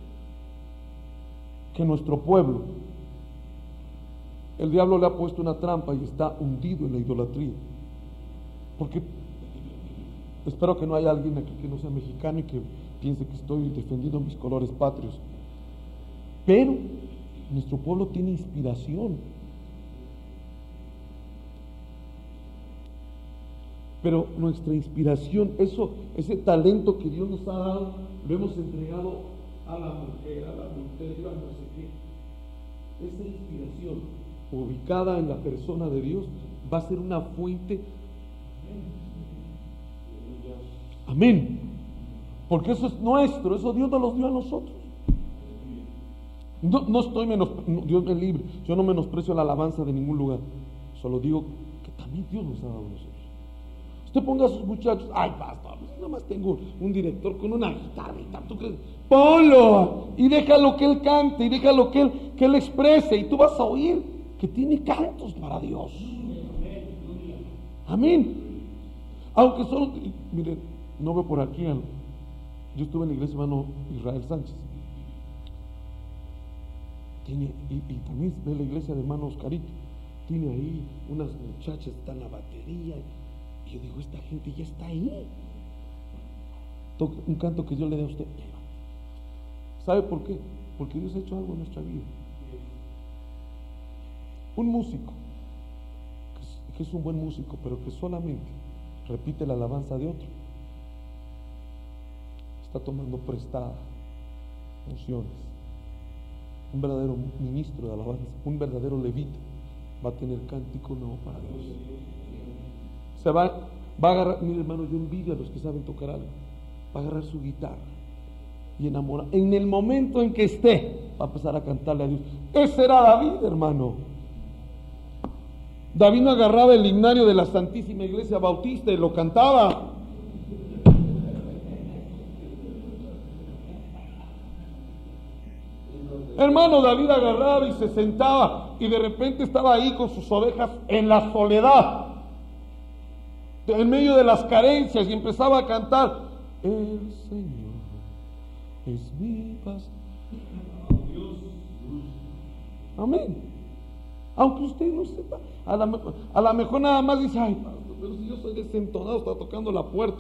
que nuestro pueblo, el diablo le ha puesto una trampa y está hundido en la idolatría. Porque espero que no haya alguien aquí que no sea mexicano y que piense que estoy defendiendo mis colores patrios. Pero nuestro pueblo tiene inspiración. Pero nuestra inspiración, eso, ese talento que Dios nos ha dado, lo hemos entregado a la mujer, a la adulterio, a no sé qué. Esa inspiración, ubicada en la persona de Dios, va a ser una fuente. Amén. Porque eso es nuestro, eso Dios nos lo dio a nosotros. No, no estoy menos, no, Dios me libre, yo no menosprecio la alabanza de ningún lugar, solo digo que también Dios nos ha dado a nosotros. Usted ponga a sus muchachos, ay pastor, nada más tengo un director con una guitarrita, ¿tú crees? Ponlo y déjalo que él cante y déjalo que él, que él exprese y tú vas a oír que tiene cantos para Dios. Amén. Aunque solo, miren, no veo por aquí, yo estuve en la iglesia hermano Israel Sánchez. Tiene, y, y también ve la iglesia de hermano Oscarito, tiene ahí unas muchachas, están en la batería, y yo digo, esta gente ya está ahí. Toque un canto que Dios le dé a usted. ¿Sabe por qué? Porque Dios ha hecho algo en nuestra vida. Un músico, que es, que es un buen músico, pero que solamente repite la alabanza de otro, está tomando prestada unciones. Un verdadero ministro de alabanza, un verdadero levita, va a tener cántico nuevo para Dios. Se va, va a agarrar, mire hermano, yo envidio a los que saben tocar algo, va a agarrar su guitarra y enamorar. En el momento en que esté, va a empezar a cantarle a Dios. Ese era David, hermano. David no agarraba el himnario de la Santísima Iglesia Bautista y lo cantaba. Hermano, David agarraba y se sentaba y de repente estaba ahí con sus ovejas en la soledad, en medio de las carencias, y empezaba a cantar: el Señor es mi paz. Amén. Aunque usted no sepa, a la, a la mejor nada más dice: ay, pastor, pero si yo soy desentonado, está tocando la puerta.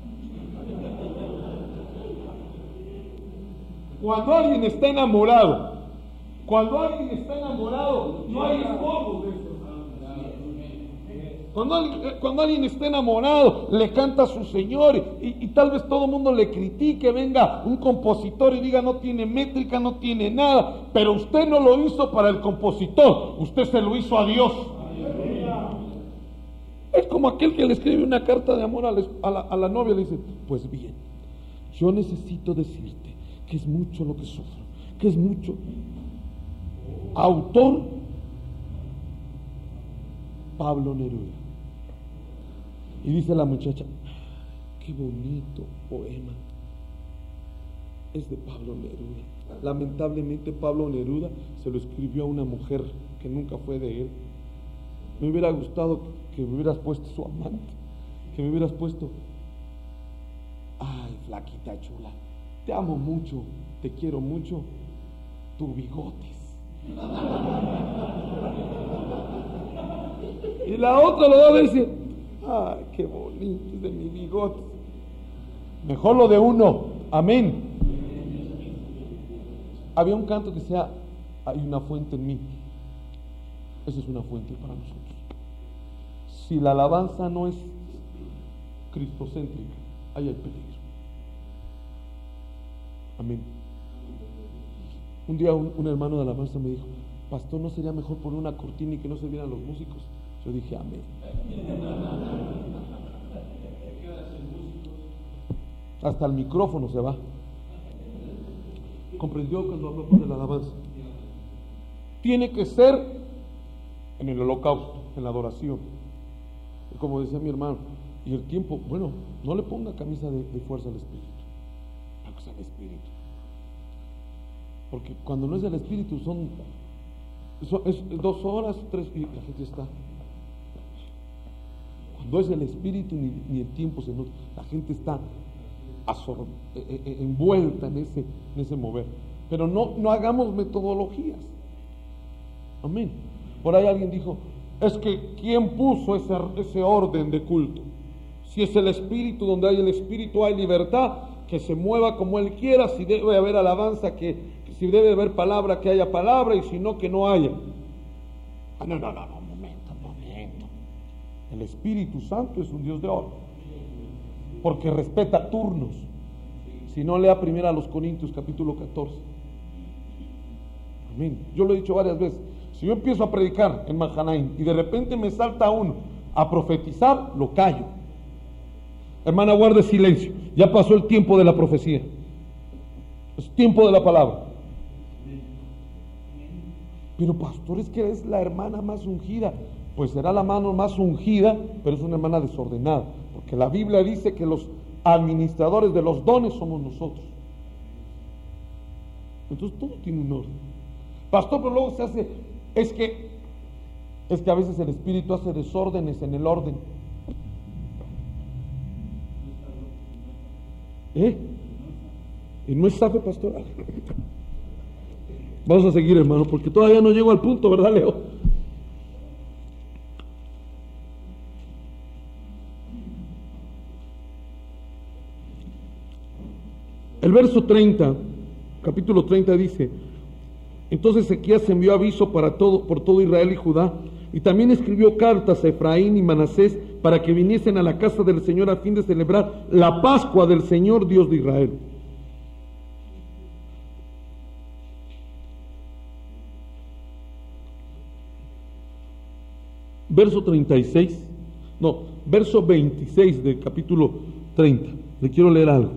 Cuando alguien está enamorado, cuando alguien está enamorado, no hay estorbos de eso. Cuando alguien, cuando alguien está enamorado, le canta a su Señor, y, y tal vez todo el mundo le critique, venga un compositor y diga: no tiene métrica, no tiene nada, pero usted no lo hizo para el compositor, usted se lo hizo a Dios. Es como aquel que le escribe una carta de amor a la, a la, a la novia, le dice: pues bien, yo necesito decirte que es mucho lo que sufro, que es mucho. Autor: Pablo Neruda. Y dice la muchacha: qué bonito poema, es de Pablo Neruda. Lamentablemente Pablo Neruda se lo escribió a una mujer que nunca fue de él. Me hubiera gustado que me hubieras puesto su amante, que me hubieras puesto: ay, flaquita chula, te amo mucho, te quiero mucho, tu bigotes. Y la otra lo da y dice: ay, qué bonito es de mi bigotes. Mejor lo de uno. Amén. Había un canto que decía: hay una fuente en mí. Esa es una fuente para nosotros. Si la alabanza no es cristocéntrica, ahí hay peligro. Amén. Un día un, un hermano de alabanza me dijo: pastor, ¿no sería mejor poner una cortina y que no se vieran los músicos? Yo dije: amén. Hasta el micrófono se va. ¿Comprendió cuando hablo de la alabanza? Tiene que ser en el holocausto, en la adoración. Y como decía mi hermano, y el tiempo, bueno, no le ponga camisa de, de fuerza al Espíritu, que sea el Espíritu. Porque cuando no es el Espíritu son, son es dos horas, tres, y la gente está. Cuando es el Espíritu, ni, ni el tiempo se nota, la gente está. azor, eh, eh, envuelta en ese, en ese mover. Pero no, no hagamos metodologías. Amén. Por ahí alguien dijo, es que ¿quién puso ese, ese orden de culto? Si es el Espíritu, donde hay el Espíritu hay libertad, que se mueva como Él quiera. Si debe haber alabanza, que, que si debe haber palabra, que haya palabra, y si no, que no haya. Ah, no, no, no, no, momento, momento. El Espíritu Santo es un Dios de orden, porque respeta turnos. Si no, lea primero a los Corintios capítulo catorce. Amén. Yo lo he dicho varias veces. Si yo empiezo a predicar en Mahanaim y de repente me salta uno a profetizar, lo callo. Hermana, guarde silencio. Ya pasó el tiempo de la profecía. Es tiempo de la palabra. Pero pastor, es que es la hermana más ungida. Pues será la mano más ungida, pero es una hermana desordenada. Porque la Biblia dice que los administradores de los dones somos nosotros. Entonces todo tiene un orden. Pastor, pero luego se hace, es que, es que a veces el Espíritu hace desórdenes en el orden. ¿Eh? ¿Y no es sabe, pastor? Vamos a seguir, hermano, porque todavía no llego al punto, ¿verdad, Leo? El verso treinta, capítulo treinta dice: entonces Ezequías envió aviso para todo, por todo Israel y Judá, y también escribió cartas a Efraín y Manasés para que viniesen a la casa del Señor a fin de celebrar la Pascua del Señor Dios de Israel. Verso treinta y seis, no, verso veintiséis del capítulo treinta. Le quiero leer algo.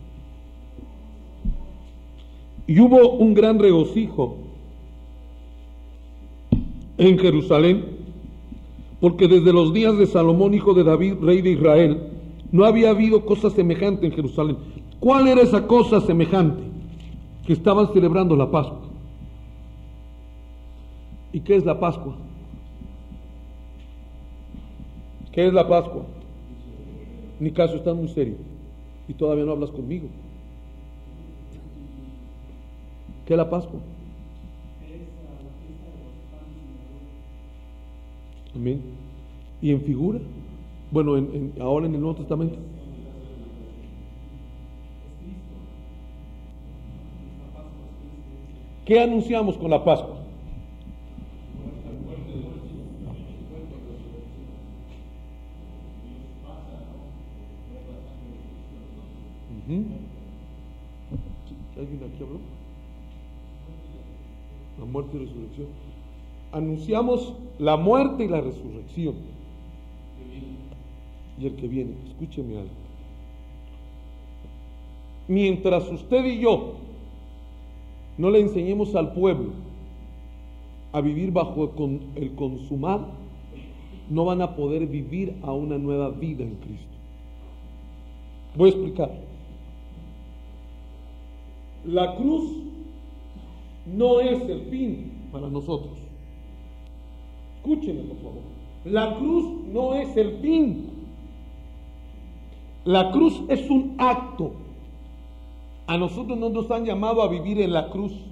Y hubo un gran regocijo en Jerusalén, porque desde los días de Salomón, hijo de David, rey de Israel, no había habido cosa semejante en Jerusalén. ¿Cuál era esa cosa semejante? Que estaban celebrando la Pascua. ¿Y qué es la Pascua? ¿Qué es la Pascua? Mi caso está muy serio y todavía no hablas conmigo. ¿Qué es la Pascua? Amén. ¿Y en figura? Bueno, en, en, ahora en el Nuevo Testamento. ¿Qué anunciamos con la Pascua? Uh-huh. ¿Alguien aquí habló? La muerte y resurrección. Anunciamos la muerte y la resurrección. Y el que viene, escúcheme algo. Mientras usted y yo no le enseñemos al pueblo a vivir bajo el consumado, no van a poder vivir a una nueva vida en Cristo. Voy a explicar. La cruz no es el fin para nosotros. Escúchenme, por favor. La cruz no es el fin. La cruz es un acto. A nosotros no nos han llamado a vivir en la cruz.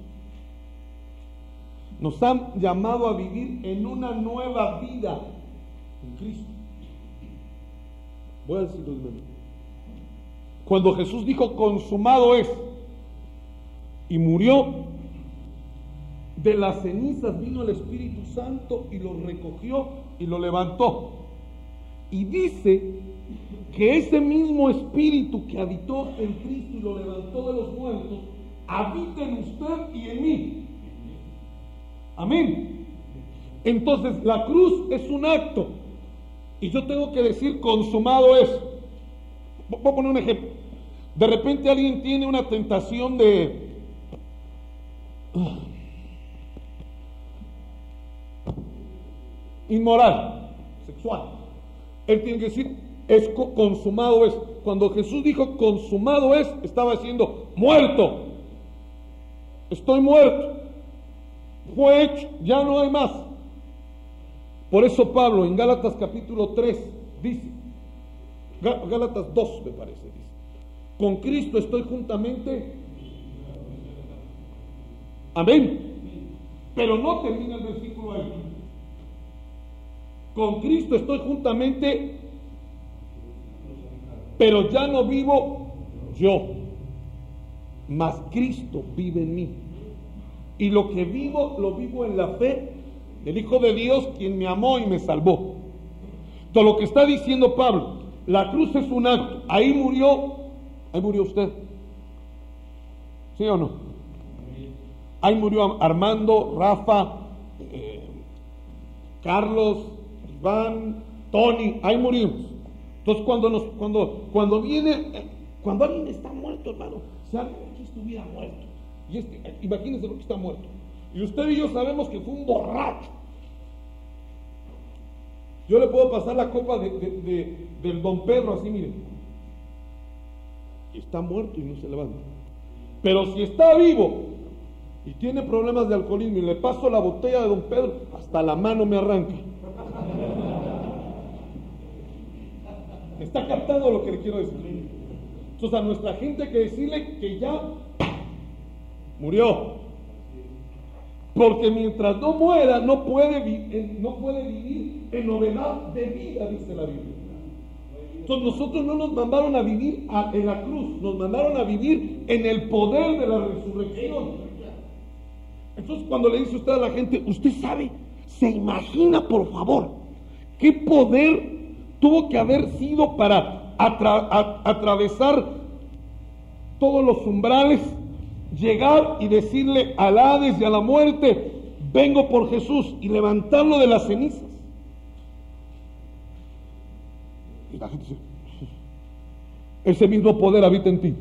Nos han llamado a vivir en una nueva vida en Cristo. Voy a decirlo de nuevo. Cuando Jesús dijo consumado es y murió, de las cenizas vino el Espíritu Santo y lo recogió y lo levantó. Y dice que ese mismo Espíritu que habitó en Cristo y lo levantó de los muertos, habita en usted y en mí. Amén. Entonces la cruz es un acto y yo tengo que decir consumado es. Voy a poner un ejemplo. De repente alguien tiene una tentación de inmoral, sexual. Él tiene que decir, es consumado es. Cuando Jesús dijo consumado es, estaba diciendo muerto. Estoy muerto. Fue hecho, ya no hay más. Por eso Pablo en Gálatas capítulo tres dice, Gálatas dos me parece, dice, Con Cristo estoy juntamente. Amén. Pero no termina el versículo ahí. Con Cristo estoy juntamente, pero ya no vivo yo, mas Cristo vive en mí. Y lo que vivo, lo vivo en la fe del Hijo de Dios, quien me amó y me salvó. Todo lo que está diciendo Pablo, la cruz es un acto. Ahí murió, ahí murió usted. ¿Sí o no? Ahí murió Armando, Rafa, eh, Carlos, Iván, Tony, ahí morimos. Entonces cuando nos, cuando, cuando viene, eh, cuando alguien está muerto, hermano, sabe que estuviera muerto. Y este, imagínense lo que está muerto. Y usted y yo sabemos que fue un borracho. Yo le puedo pasar la copa de, de, de, del Don Pedro así, miren. Y está muerto y no se levanta. Pero si está vivo y tiene problemas de alcoholismo y le paso la botella de Don Pedro, hasta la mano me arranca. ¿Me está captando lo que le quiero decir? Entonces a nuestra gente hay que decirle que ya murió. Porque mientras no muera, no puede, vi- no puede vivir en novedad de vida, dice la Biblia. Entonces nosotros no nos mandaron a vivir a, en la cruz, nos mandaron a vivir en el poder de la resurrección. Entonces cuando le dice usted a la gente, usted sabe, se imagina por favor, qué poder tuvo que haber sido para atra- a- atravesar todos los umbrales, llegar y decirle al Hades y a la muerte, vengo por Jesús, y levantarlo de las cenizas. Y la gente dice, ese mismo poder habita en ti.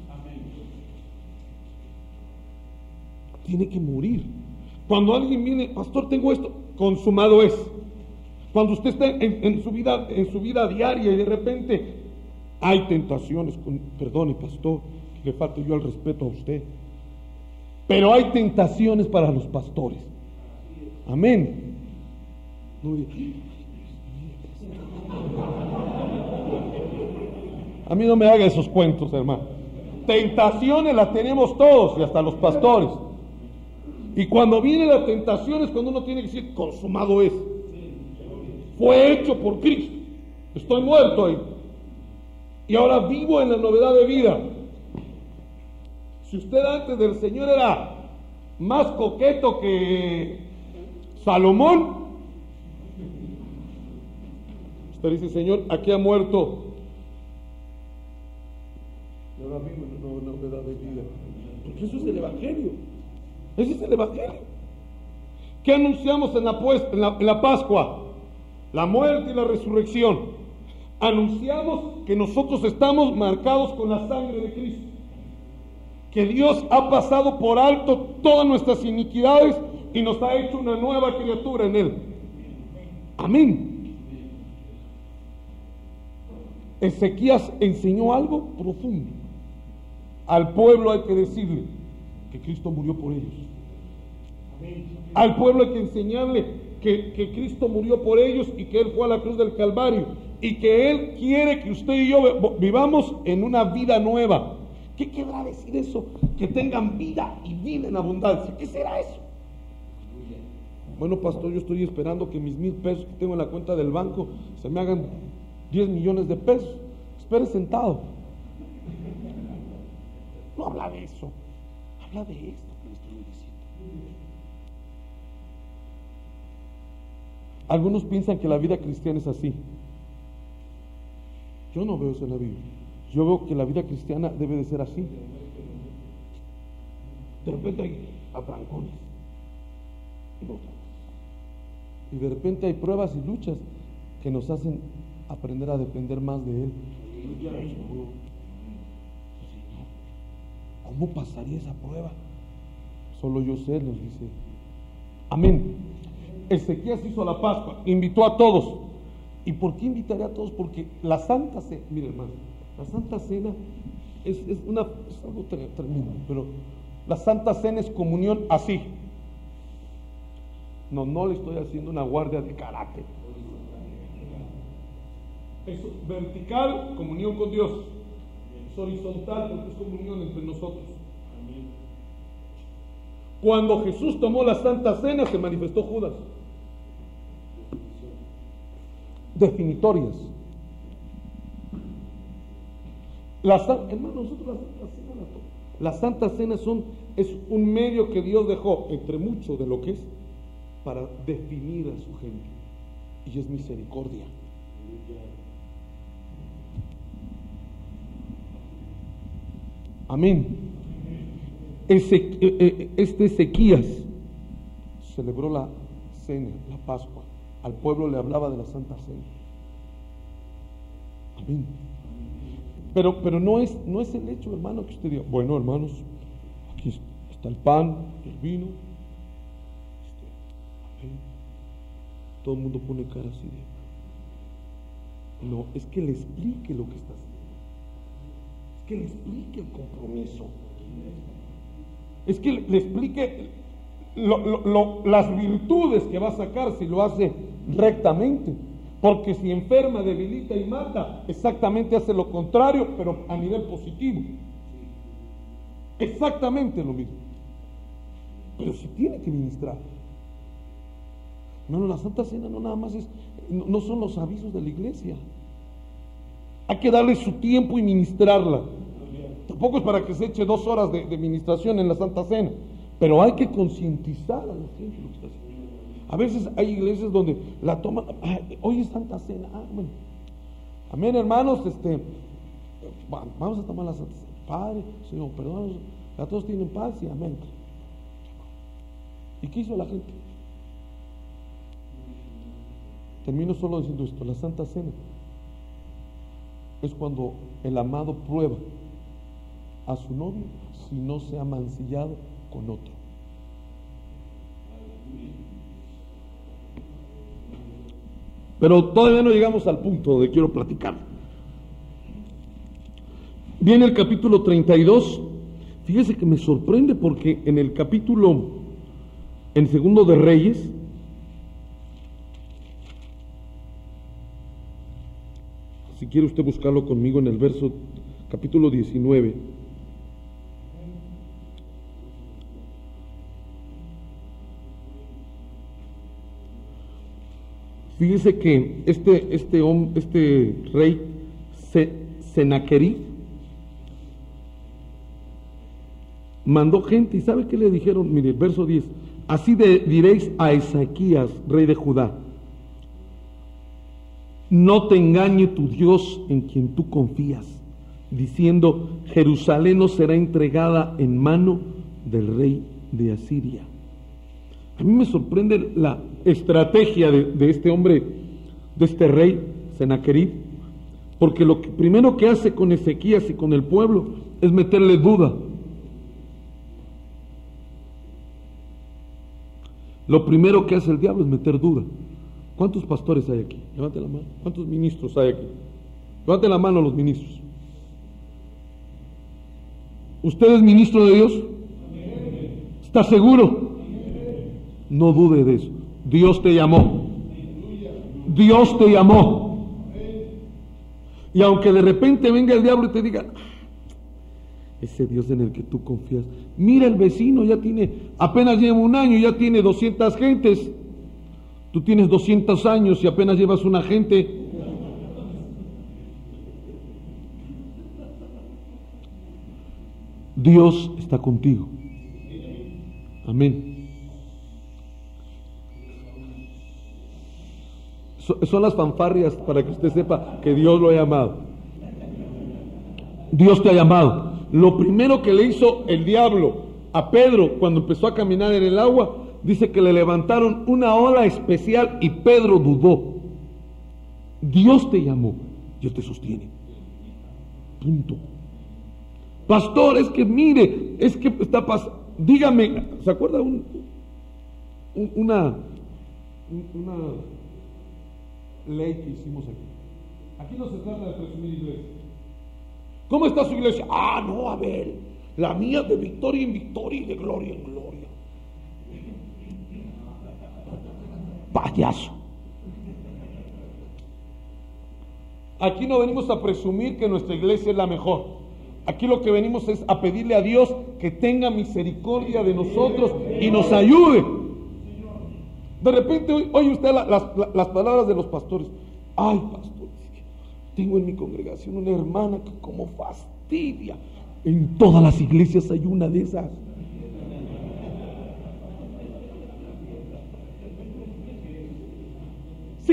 Tiene que morir. Cuando alguien viene, pastor, tengo esto, consumado es. Cuando usted está en, en su vida, en su vida diaria y de repente hay tentaciones, con, perdone, pastor, que le falto yo el respeto a usted, pero hay tentaciones para los pastores. Amén. No diga, a mí no me haga esos cuentos, hermano. Tentaciones las tenemos todos y hasta los pastores. Y cuando viene la tentación es cuando uno tiene que decir, consumado es. Fue hecho por Cristo. Estoy muerto ahí. Y ahora vivo en la novedad de vida. Si usted antes del Señor era más coqueto que Salomón, usted dice, Señor, aquí ha muerto. Y ahora vivo en la novedad de vida. Porque eso es el Evangelio. Ese es el Evangelio. ¿Qué anunciamos en la, pues, en, la, en la Pascua? La muerte y la resurrección. Anunciamos que nosotros estamos marcados con la sangre de Cristo, que Dios ha pasado por alto todas nuestras iniquidades y nos ha hecho una nueva criatura en Él. Amén. Ezequías enseñó algo profundo. Al pueblo hay que decirle que Cristo murió por ellos. Al pueblo hay que enseñarle que, que Cristo murió por ellos y que Él fue a la cruz del Calvario y que Él quiere que usted y yo vivamos en una vida nueva. ¿Qué querrá decir eso? Que tengan vida y vida en abundancia. ¿Qué será eso? Bueno, pastor, yo estoy esperando que mis mil pesos que tengo en la cuenta del banco se me hagan diez millones de pesos. Espere sentado. No habla de eso. Habla de esto que le estoy diciendo. Algunos piensan que la vida cristiana es así. Yo no veo eso en la Biblia. Yo veo que la vida cristiana debe de ser así. De repente hay afrancones. Y de repente hay pruebas y luchas que nos hacen aprender a depender más de Él. ¿Cómo pasaría esa prueba? Solo yo sé, nos dice. Amén. Ezequías hizo la Pascua, invitó a todos. ¿Y por qué invitaría a todos? Porque la Santa Cena, mire hermano, la Santa Cena es, es, una, es algo tremendo, pero la Santa Cena es comunión así. No, no le estoy haciendo una guardia de karate. Es vertical, comunión con Dios. es horizontal porque es comunión entre nosotros. Cuando Jesús tomó la Santa Cena se manifestó Judas. Definitorias. La, hermano, nosotros la Santa Cena la tomamos. La Santa Cena son, es un medio que Dios dejó, entre mucho de lo que es, para definir a su gente. Y es misericordia. Amén. Este Ezequías celebró la cena, la Pascua. Al pueblo le hablaba de la Santa Cena. Amén. Pero, pero no es, no es el hecho, hermano, que usted diga, bueno, hermanos, aquí está el pan, el vino. Este, amén. Todo el mundo pone cara así de... No, es que le explique lo que está haciendo. Es que le explique el compromiso. Es que le explique lo, lo, lo, las virtudes que va a sacar si lo hace rectamente. Porque si enferma, debilita y mata, exactamente hace lo contrario, pero a nivel positivo. Exactamente lo mismo. Pero se tiene que ministrar. No, no, la Santa Cena no nada más es, no, no son los avisos de la iglesia. Hay que darle su tiempo y ministrarla. Tampoco es para que se eche dos horas de, de ministración en la Santa Cena, pero hay que concientizar a la gente lo que está haciendo. A veces hay iglesias donde la toman, ah, hoy es Santa Cena, ah, bueno. Amén, hermanos, este, vamos a tomar la Santa Cena. Padre, Señor, perdónanos, a todos tienen paz y amén. ¿Y qué hizo la gente? Termino solo diciendo esto, la Santa Cena es cuando el amado prueba a su novio si no se ha mancillado con otro. Pero todavía no llegamos al punto donde quiero platicar. Viene el capítulo treinta y dos. Fíjese que me sorprende porque en el capítulo, en segundo de Reyes, si quiere usted buscarlo conmigo en el verso, capítulo diecinueve. Fíjese que este, este, este rey Senaquerib mandó gente, y ¿sabe qué le dijeron? Mire, el verso diez, así de, diréis a Ezequías, rey de Judá, no te engañe tu Dios en quien tú confías, diciendo, Jerusalén no será entregada en mano del rey de Asiria. A mí me sorprende la estrategia de, de este hombre, de este rey Senaquerib, porque lo que, primero que hace con Ezequías y con el pueblo es meterle duda. Lo primero que hace el diablo es meter duda. ¿Cuántos pastores hay aquí? Levante la mano. ¿Cuántos ministros hay aquí? Levante la mano los ministros. ¿Usted es ministro de Dios? ¿Está seguro? No dude de eso. Dios te llamó. Dios te llamó. Y aunque de repente venga el diablo y te diga, ese Dios en el que tú confías, mira el vecino, ya tiene, apenas lleva un año, ya tiene doscientas gentes. Tú tienes doscientos años y apenas llevas una gente. Dios está contigo. Amén. Son las fanfarrias para que usted sepa que Dios lo ha llamado. Dios te ha llamado. Lo primero que le hizo el diablo a Pedro cuando empezó a caminar en el agua, dice que le levantaron una ola especial y Pedro dudó. Dios te llamó, Dios te sostiene. Punto. Pastor, es que mire, es que está pasando. Dígame, ¿se acuerda un, un, una una ley que hicimos aquí? Aquí no se trata de presumir iglesia. ¿Cómo está su iglesia? Ah, no, a ver, la mía de victoria en victoria y de gloria en gloria. Payaso. Aquí no venimos a presumir que nuestra iglesia es la mejor. Aquí lo que venimos es a pedirle a Dios que tenga misericordia de nosotros y nos ayude. De repente oye usted la, las, las palabras de los pastores. Ay, pastor, tengo en mi congregación una hermana que como fastidia. En todas las iglesias hay una de esas. Sí,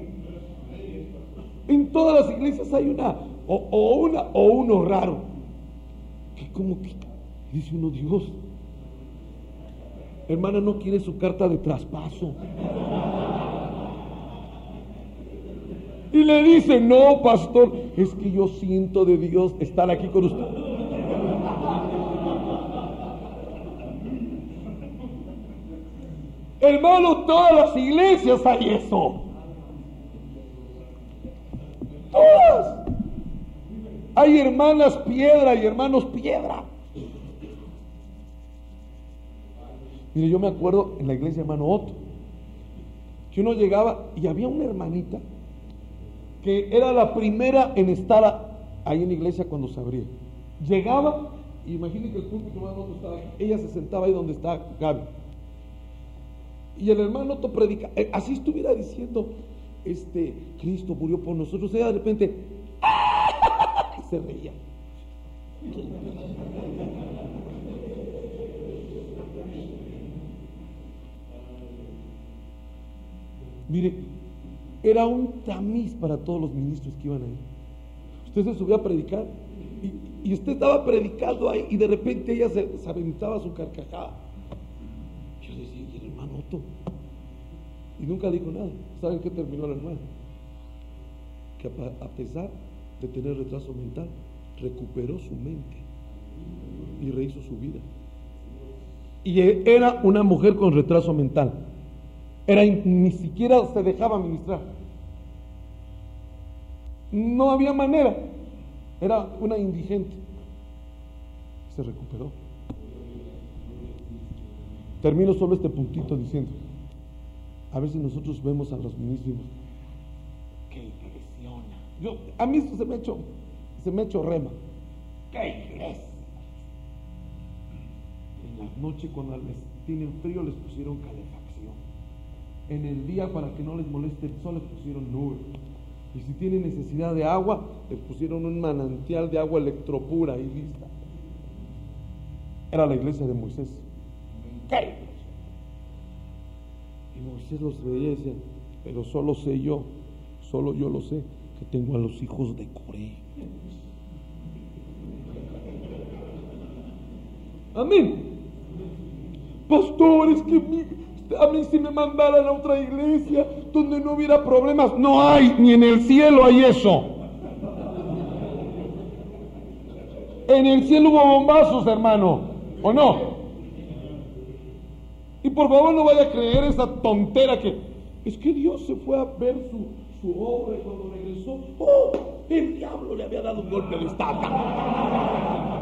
en todas las iglesias hay una o, o una o uno raro que como que dice uno, Dios, hermana, no quiere su carta de traspaso. Y le dice, no, pastor, es que yo siento de Dios estar aquí con usted. Hermano, todas las iglesias hay eso. Todas. Hay hermanas piedra y hermanos piedra. Mire, yo me acuerdo en la iglesia hermano Otto, que uno llegaba y había una hermanita que era la primera en estar ahí en la iglesia cuando se abría. Llegaba, y imagínense que el púlpito hermano Otto estaba aquí, ella se sentaba ahí donde está Gaby. Y el hermano Otto predica, eh, así estuviera diciendo, este, Cristo murió por nosotros, ella de repente y se reía. Mire, era un tamiz para todos los ministros que iban ahí. Usted se subía a predicar y, y usted estaba predicando ahí y de repente ella se, se aventaba su carcajada. Yo le decía, ¿y el hermano Otto? Y nunca dijo nada. ¿Saben qué terminó la hermana? Que a, a pesar de tener retraso mental, recuperó su mente y rehizo su vida. Y era una mujer con retraso mental. Era, ni siquiera se dejaba ministrar. No había manera. Era una indigente. Se recuperó. Termino solo este puntito diciendo, a ver si nosotros vemos a los ministros, ¡qué impresiona! Yo, a mí esto se me ha hecho, se me ha hecho rema. ¡Qué iglesia! En la noche cuando les tienen frío les pusieron calefacción. En el día, para que no les moleste el sol, les pusieron nube. Y si tienen necesidad de agua, les pusieron un manantial de agua electropura y lista. Era la iglesia de Moisés. ¿Qué? Y Moisés los veía y decía, pero solo sé yo, solo yo lo sé, que tengo a los hijos de Coré. Amén. Pastores, que mi, a mí si me mandaran a otra iglesia donde no hubiera problemas. No hay, ni en el cielo hay eso. En el cielo hubo bombazos, hermano, ¿o no? Y por favor no vaya a creer esa tontera que es que Dios se fue a ver su, su obra y cuando regresó, ¡oh! El diablo le había dado un golpe de estaca.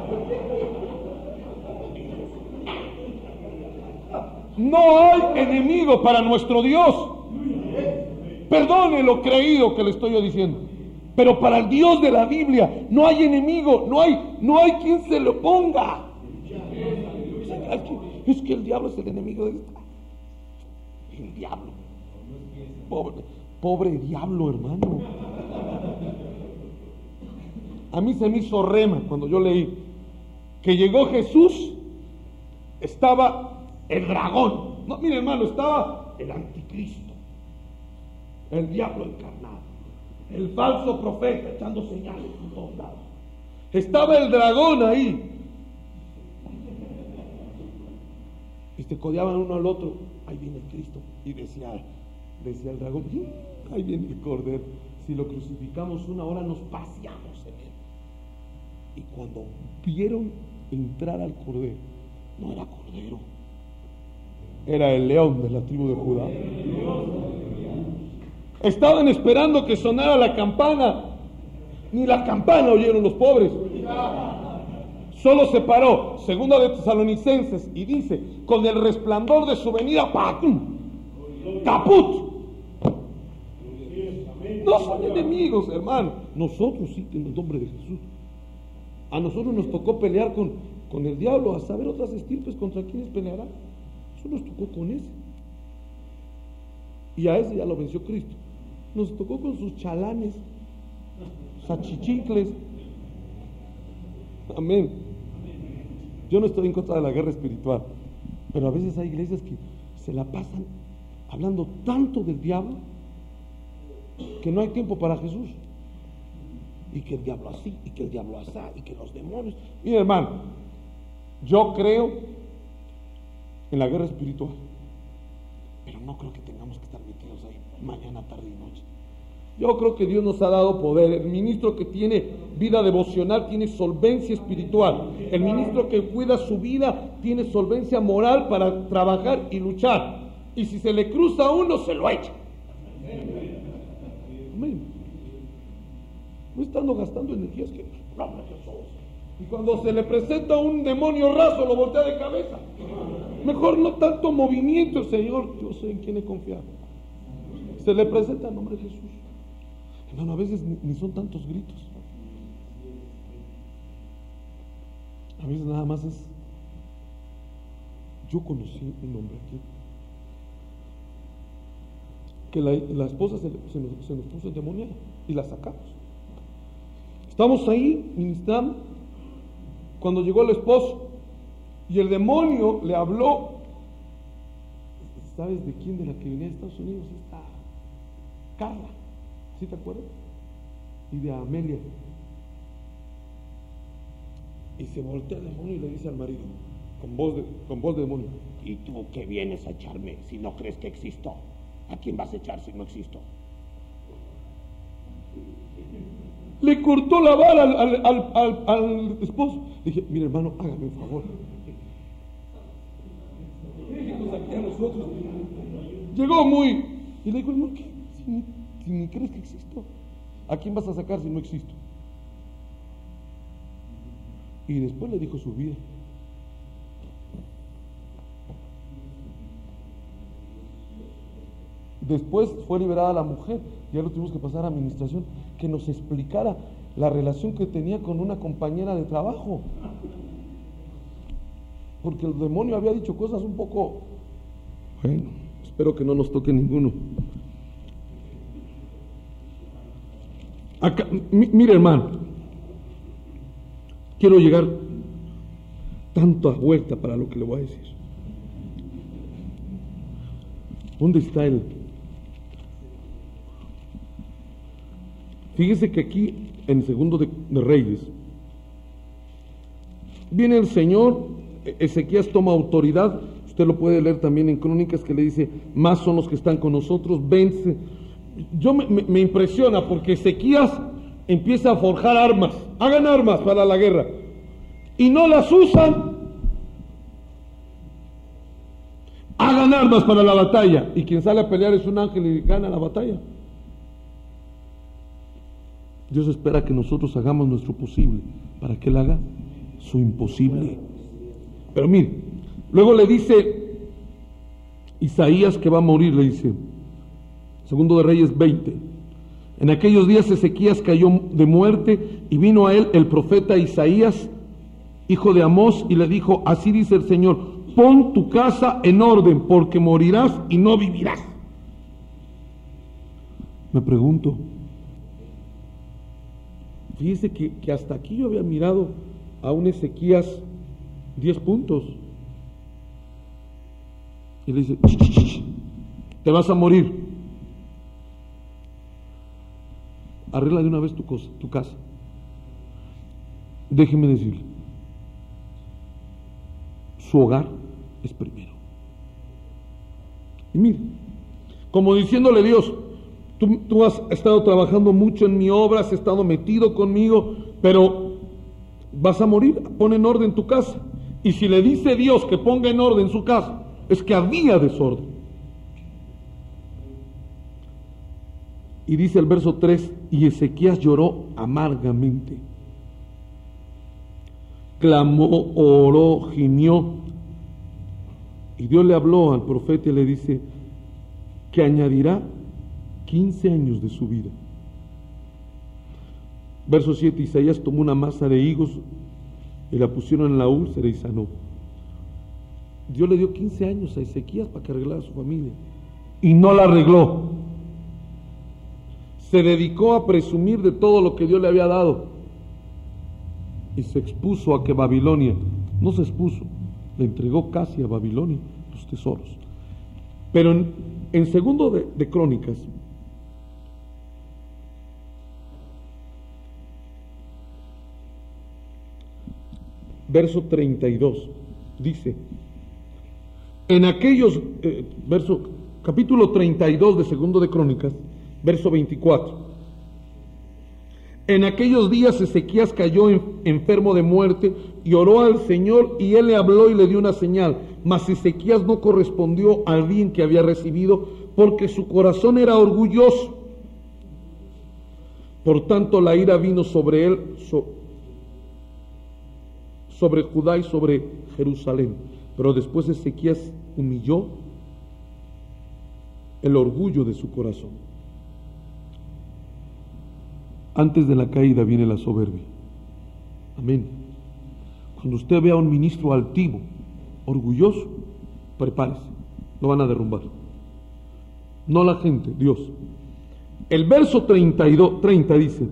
No hay enemigo para nuestro Dios. Perdone lo creído que le estoy yo diciendo, pero para el Dios de la Biblia no hay enemigo, no hay, no hay quien se le oponga. Es que el diablo es el enemigo de esta. El diablo. Pobre, pobre diablo, hermano. A mí se me hizo rema cuando yo leí que llegó Jesús, estaba el dragón. No, mire, hermano, estaba el anticristo, el diablo encarnado, el falso profeta echando señales por todos lados. Estaba el dragón ahí. Y se codeaban uno al otro. Ahí viene el Cristo. Y decía, decía el dragón, ahí viene el Cordero. Si lo crucificamos una hora nos paseamos en él. Y cuando vieron entrar al Cordero, no era Cordero, era el león de la tribu de Judá. Estaban esperando que sonara la campana. Ni la campana oyeron los pobres. Solo se paró, segunda de Tesalonicenses, y dice, con el resplandor de su venida, ¡patum! ¡Caput! No son enemigos, hermano. Nosotros sí, en el nombre de Jesús. A nosotros nos tocó pelear con, con el diablo, a saber otras estirpes contra quienes pelearán. Eso nos tocó con ese. Y a ese ya lo venció Cristo. Nos tocó con sus chalanes, sus achichincles. Amén. Yo no estoy en contra de la guerra espiritual, pero a veces hay iglesias que se la pasan hablando tanto del diablo que no hay tiempo para Jesús. Y que el diablo así, y que el diablo así, y que los demonios. Mira, hermano, yo creo en la guerra espiritual, pero no creo que tengamos que estar metidos ahí mañana, tarde y noche. Yo creo que Dios nos ha dado poder. El ministro que tiene vida devocional tiene solvencia espiritual. El ministro que cuida su vida tiene solvencia moral para trabajar y luchar. Y si se le cruza a uno, se lo echa. Amén. No estando gastando energías que no, no, Jesús. Y cuando se le presenta un demonio raso, lo voltea de cabeza. Mejor no tanto movimiento, Señor. Yo sé en quién he confiado. Se le presenta el nombre de Jesús. Hermano, a veces ni, ni son tantos gritos. A veces nada más es. Yo conocí un hombre aquí que la, la esposa se, se, nos, se nos puso endemoniada y la sacamos. Estamos ahí ministrando cuando llegó el esposo y el demonio le habló. ¿Sabes de quién? De la que venía de Estados Unidos, esta Carla, ¿sí te acuerdas? Y de Amelia. Y se voltea el demonio y le dice al marido con voz de, con voz de demonio: ¿y tú qué vienes a echarme si no crees que existo? ¿A quién vas a echar si no existo? Le cortó la vara al, al, al, al, al esposo. Dije: mire, hermano, hágame un favor. Aquí a nosotros. Llegó muy. Y le dijo: hermano, ¿qué? Si ni, si ni crees que existo, ¿a quién vas a sacar si no existo? Y después le dijo su vida. Después fue liberada la mujer. Ya lo tuvimos que pasar a administración, que nos explicara la relación que tenía con una compañera de trabajo, porque el demonio había dicho cosas un poco, bueno, espero que no nos toque ninguno. Acá, mi, mire, hermano, quiero llegar tanto a vuelta para lo que le voy a decir. ¿Dónde está él? Fíjese que aquí, en segundo de, de Reyes, viene el Señor, Ezequías toma autoridad. Usted lo puede leer también en Crónicas, que le dice: más son los que están con nosotros, vence. Yo me, me, me impresiona porque Ezequías empieza a forjar armas, hagan armas para la guerra, y no las usan. Hagan armas para la batalla, y quien sale a pelear es un ángel y gana la batalla. Dios espera que nosotros hagamos nuestro posible para que Él haga su imposible. Pero mire, luego le dice Isaías que va a morir, le dice, segundo de Reyes veinte: en aquellos días Ezequías cayó de muerte, y vino a él el profeta Isaías, hijo de Amós, y le dijo: así dice el Señor, pon tu casa en orden, porque morirás y no vivirás. Me pregunto, fíjese que, que hasta aquí yo había mirado a un Ezequías diez puntos, y le dice: ch, ch, ch, te vas a morir, arregla de una vez tu, cosa, tu casa. Déjeme decirle, su hogar es primero. Y mire, como diciéndole: Dios, tú, tú has estado trabajando mucho en mi obra, has estado metido conmigo, pero vas a morir, pon en orden tu casa. Y si le dice Dios que ponga en orden su casa, es que había desorden. Y dice el verso tres: y Ezequías lloró amargamente, clamó, oró, gimió, y Dios le habló al profeta y le dice que añadirá quince años de su vida. Verso siete: Isaías tomó una masa de higos y la pusieron en la úlcera y sanó. Dios le dio quince años a Ezequías para que arreglara su familia y no la arregló. Se dedicó a presumir de todo lo que Dios le había dado y se expuso a que Babilonia, no se expuso, le entregó casi a Babilonia los tesoros. Pero en, en segundo de, de Crónicas, verso treinta y dos, dice, en aquellos, eh, verso, capítulo treinta y dos de segundo de Crónicas, verso veinticuatro, en aquellos días Ezequías cayó en, enfermo de muerte y oró al Señor y él le habló y le dio una señal, mas Ezequías no correspondió al bien que había recibido porque su corazón era orgulloso. Por tanto la ira vino sobre él, so, sobre Judá y sobre Jerusalén. Pero después Ezequías humilló el orgullo de su corazón. Antes de la caída viene la soberbia. Amén. Cuando usted vea a un ministro altivo, orgulloso, prepárese, lo van a derrumbar. No la gente, Dios. El verso treinta y dos, treinta dice,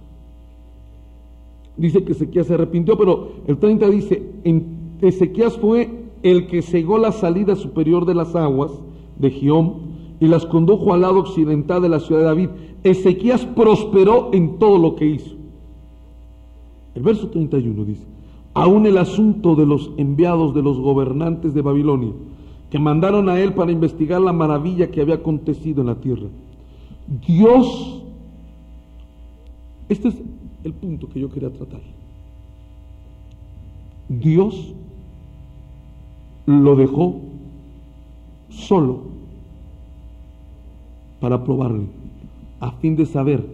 dice que Ezequías se arrepintió, pero el treinta dice, en Ezequías fue el que cegó la salida superior de las aguas de Gihón y las condujo al lado occidental de la ciudad de David. Ezequías prosperó en todo lo que hizo. El verso treinta y uno dice, aún el asunto de los enviados de los gobernantes de Babilonia, que mandaron a él para investigar la maravilla que había acontecido en la tierra. Dios, este es el punto que yo quería tratar. Dios lo dejó solo para probarle, a fin de saber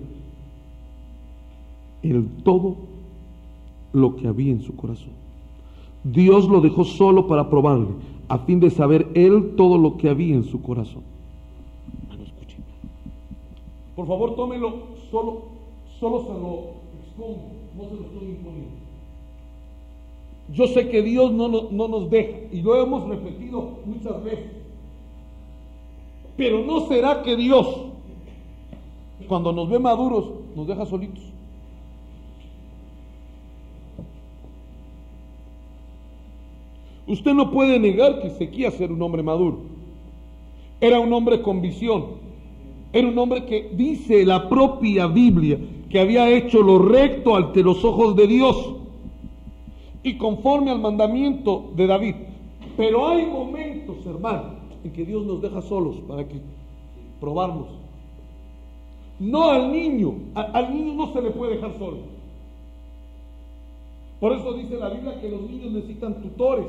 el todo lo que había en su corazón. Dios lo dejó solo para probarle, a fin de saber él todo lo que había en su corazón. Hermano, escuchen. Por favor, tómelo, solo, solo se lo expongo, no se lo estoy imponiendo. Yo sé que Dios no, no, no nos deja, y lo hemos repetido muchas veces. Pero ¿no será que Dios, cuando nos ve maduros, nos deja solitos? Usted no puede negar que Ezequías era un hombre maduro. Era un hombre con visión. Era un hombre que dice la propia Biblia que había hecho lo recto ante los ojos de Dios y conforme al mandamiento de David. Pero hay momentos, hermano, en que Dios nos deja solos para que probarnos. No al niño, a, al niño no se le puede dejar solo. Por eso dice la Biblia que los niños necesitan tutores.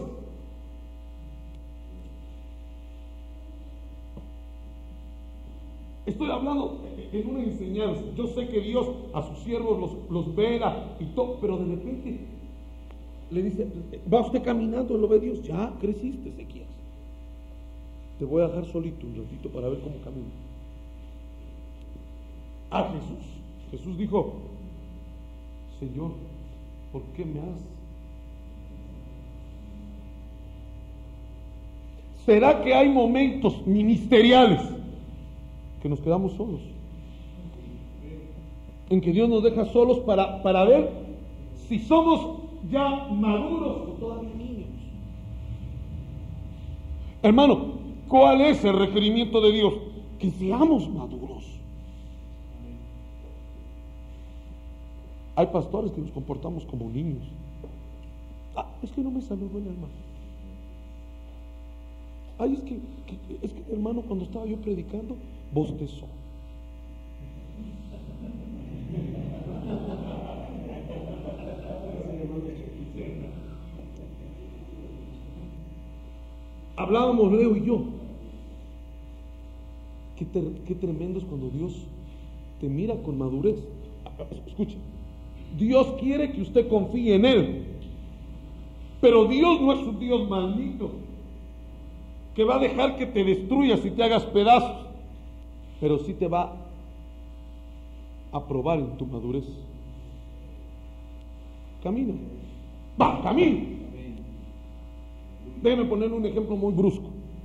Estoy hablando en una enseñanza. Yo sé que Dios a sus siervos los, los vela y todo, pero de repente le dice, va usted caminando, lo ve Dios, ya creciste, Ezequías. Te voy a dejar solito un ratito para ver cómo camina. A Jesús. Jesús dijo, Señor, ¿por qué me has? ¿Será que hay momentos ministeriales que nos quedamos solos? En que Dios nos deja solos para, para ver si somos ya maduros o todavía niños. Hermano, ¿cuál es el requerimiento de Dios? Que seamos maduros. Hay pastores que nos comportamos como niños. Ah, es que no me saludó el hermano. Ay, es que, que, es que hermano, cuando estaba yo predicando, bostezó. Hablábamos Leo y yo. Qué, ter, qué tremendo es cuando Dios te mira con madurez. Escuche, Dios quiere que usted confíe en Él, pero Dios no es un Dios maldito que va a dejar que te destruyas y te hagas pedazos, pero sí te va a probar en tu madurez. Camina, Va, camino. Déjenme poner un ejemplo muy brusco.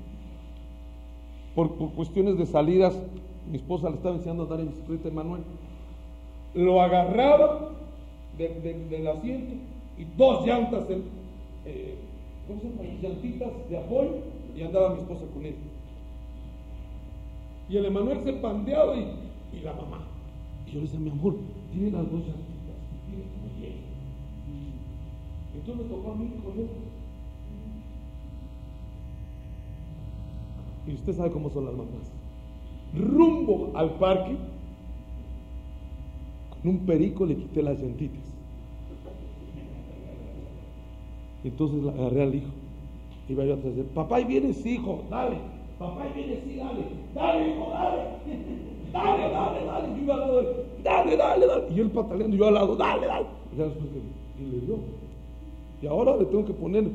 Por, por cuestiones de salidas, mi esposa le estaba enseñando a andar en bicicleta a Manuel. Lo agarraba de, de, del asiento y dos llantas, en, eh, ¿cómo se llama? Llantitas de apoyo, y andaba mi esposa con él. Y el Emanuel se pandeaba y, y la mamá. Y yo le decía, mi amor, tiene las dos llantitas, tiene como bien. Entonces me tocó a mí con él. Y usted sabe cómo son las mamás. Rumbo al parque, con un perico le quité las llantitas. Entonces la agarré al hijo. Iba yo atrás de él. Papá, ahí vienes, hijo, dale. Papá, ahí vienes, sí, dale. Dale, hijo, dale. Dale, dale, dale. Yo iba al lado de él. Dale, dale, dale. Y él pataleando, yo al lado, dale, dale. Y ya después que y le dio. Y ahora le tengo que poner.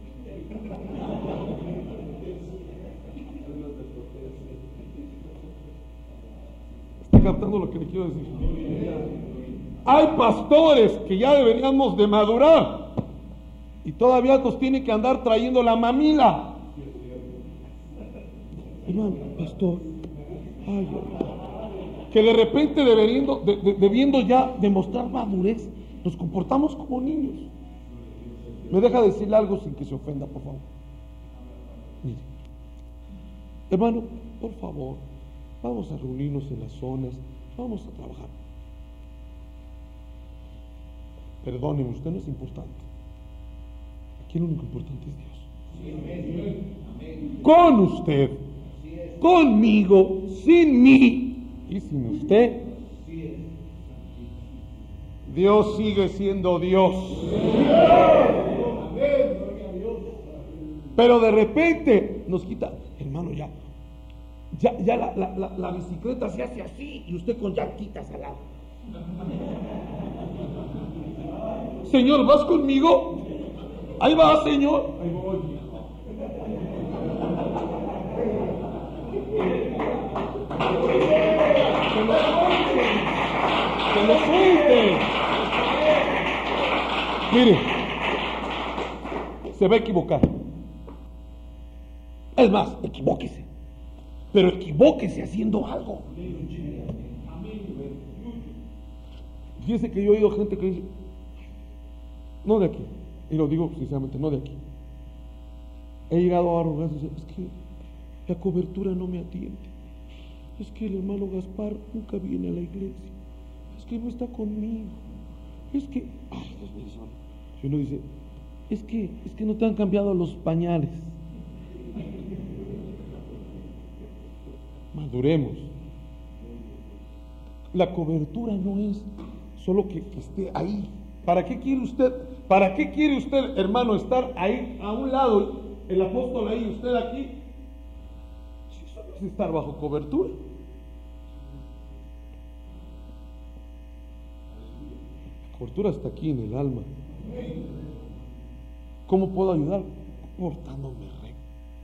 ¿Está captando lo que le quiero decir? Hay pastores que ya deberíamos de madurar y todavía nos tiene que andar trayendo la mamila. Hermano, pastor, ay, ay, que de repente debiendo, de, de, debiendo ya demostrar madurez, nos comportamos como niños. ¿Me deja decirle algo sin que se ofenda, por favor? Mire, hermano, por favor, vamos a reunirnos en las zonas, vamos a trabajar. Perdóneme, usted no es importante. Aquí lo único importante es Dios. Con usted, conmigo, sin mí y sin usted, Dios sigue siendo Dios. Pero de repente nos quita, hermano, ya, ya, ya la, la, la, la bicicleta se hace así y usted con llantitas al lado. Señor, ¿vas conmigo? Ahí va, Señor. Ahí voy. Que lo suelte. Que lo suelte. Mire, se va a equivocar. Es más, equivóquese. Pero equivóquese haciendo algo. Fíjese que yo he oído gente que dice, no de aquí, y lo digo sinceramente, no de aquí. He llegado a arrogarse y decir, es que la cobertura no me atiende. Es que el hermano Gaspar nunca viene a la iglesia. Es que no está conmigo. Es que, ay, Dios mío, y uno dice, es que, es que no te han cambiado los pañales. Maduremos. La cobertura no es solo que, que esté ahí. ¿Para qué quiere usted? ¿Para qué quiere usted, hermano, estar ahí a un lado, el apóstol ahí, usted aquí? Si solo es estar bajo cobertura. La cobertura está aquí en el alma. ¿Cómo puedo ayudar? Portándome recto.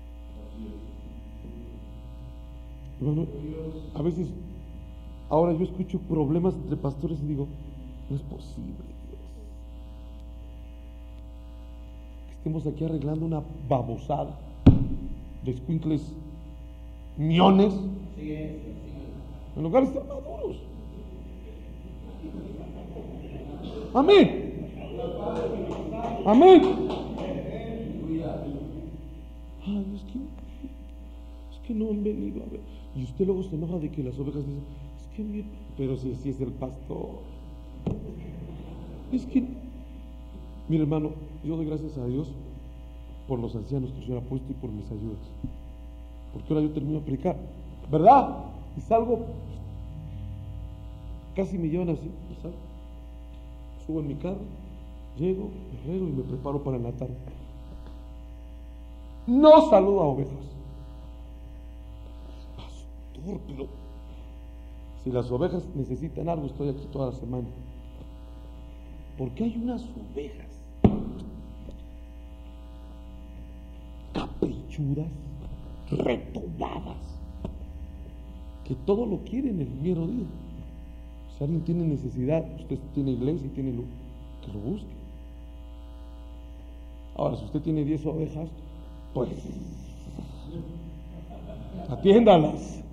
Hermano, a veces, ahora yo escucho problemas entre pastores y digo, no es posible, Dios, que estemos aquí arreglando una babosada de escuincles ñones en lugar de estar maduros. Amén. Amén. Ay, es que, es que no han venido a ver. Y usted luego se enoja de que las ovejas dicen, es que mi... pero si así es el pastor. Es que, mire, hermano, yo doy gracias a Dios por los ancianos que el Señor ha puesto y por mis ayudas. Porque ahora yo termino de predicar, ¿verdad? Y salgo, casi me llevan así, y salgo, subo en mi carro, llego, me arreglo y me preparo para la tarde. No saludo a ovejas. Pastor, pero si las ovejas necesitan algo, estoy aquí toda la semana. Porque hay unas ovejas caprichudas, retobadas, que todo lo quieren el mero día. Si alguien tiene necesidad, usted tiene iglesia y tiene lo que lo busque. Ahora, si usted tiene diez ovejas, pues atiéndalas.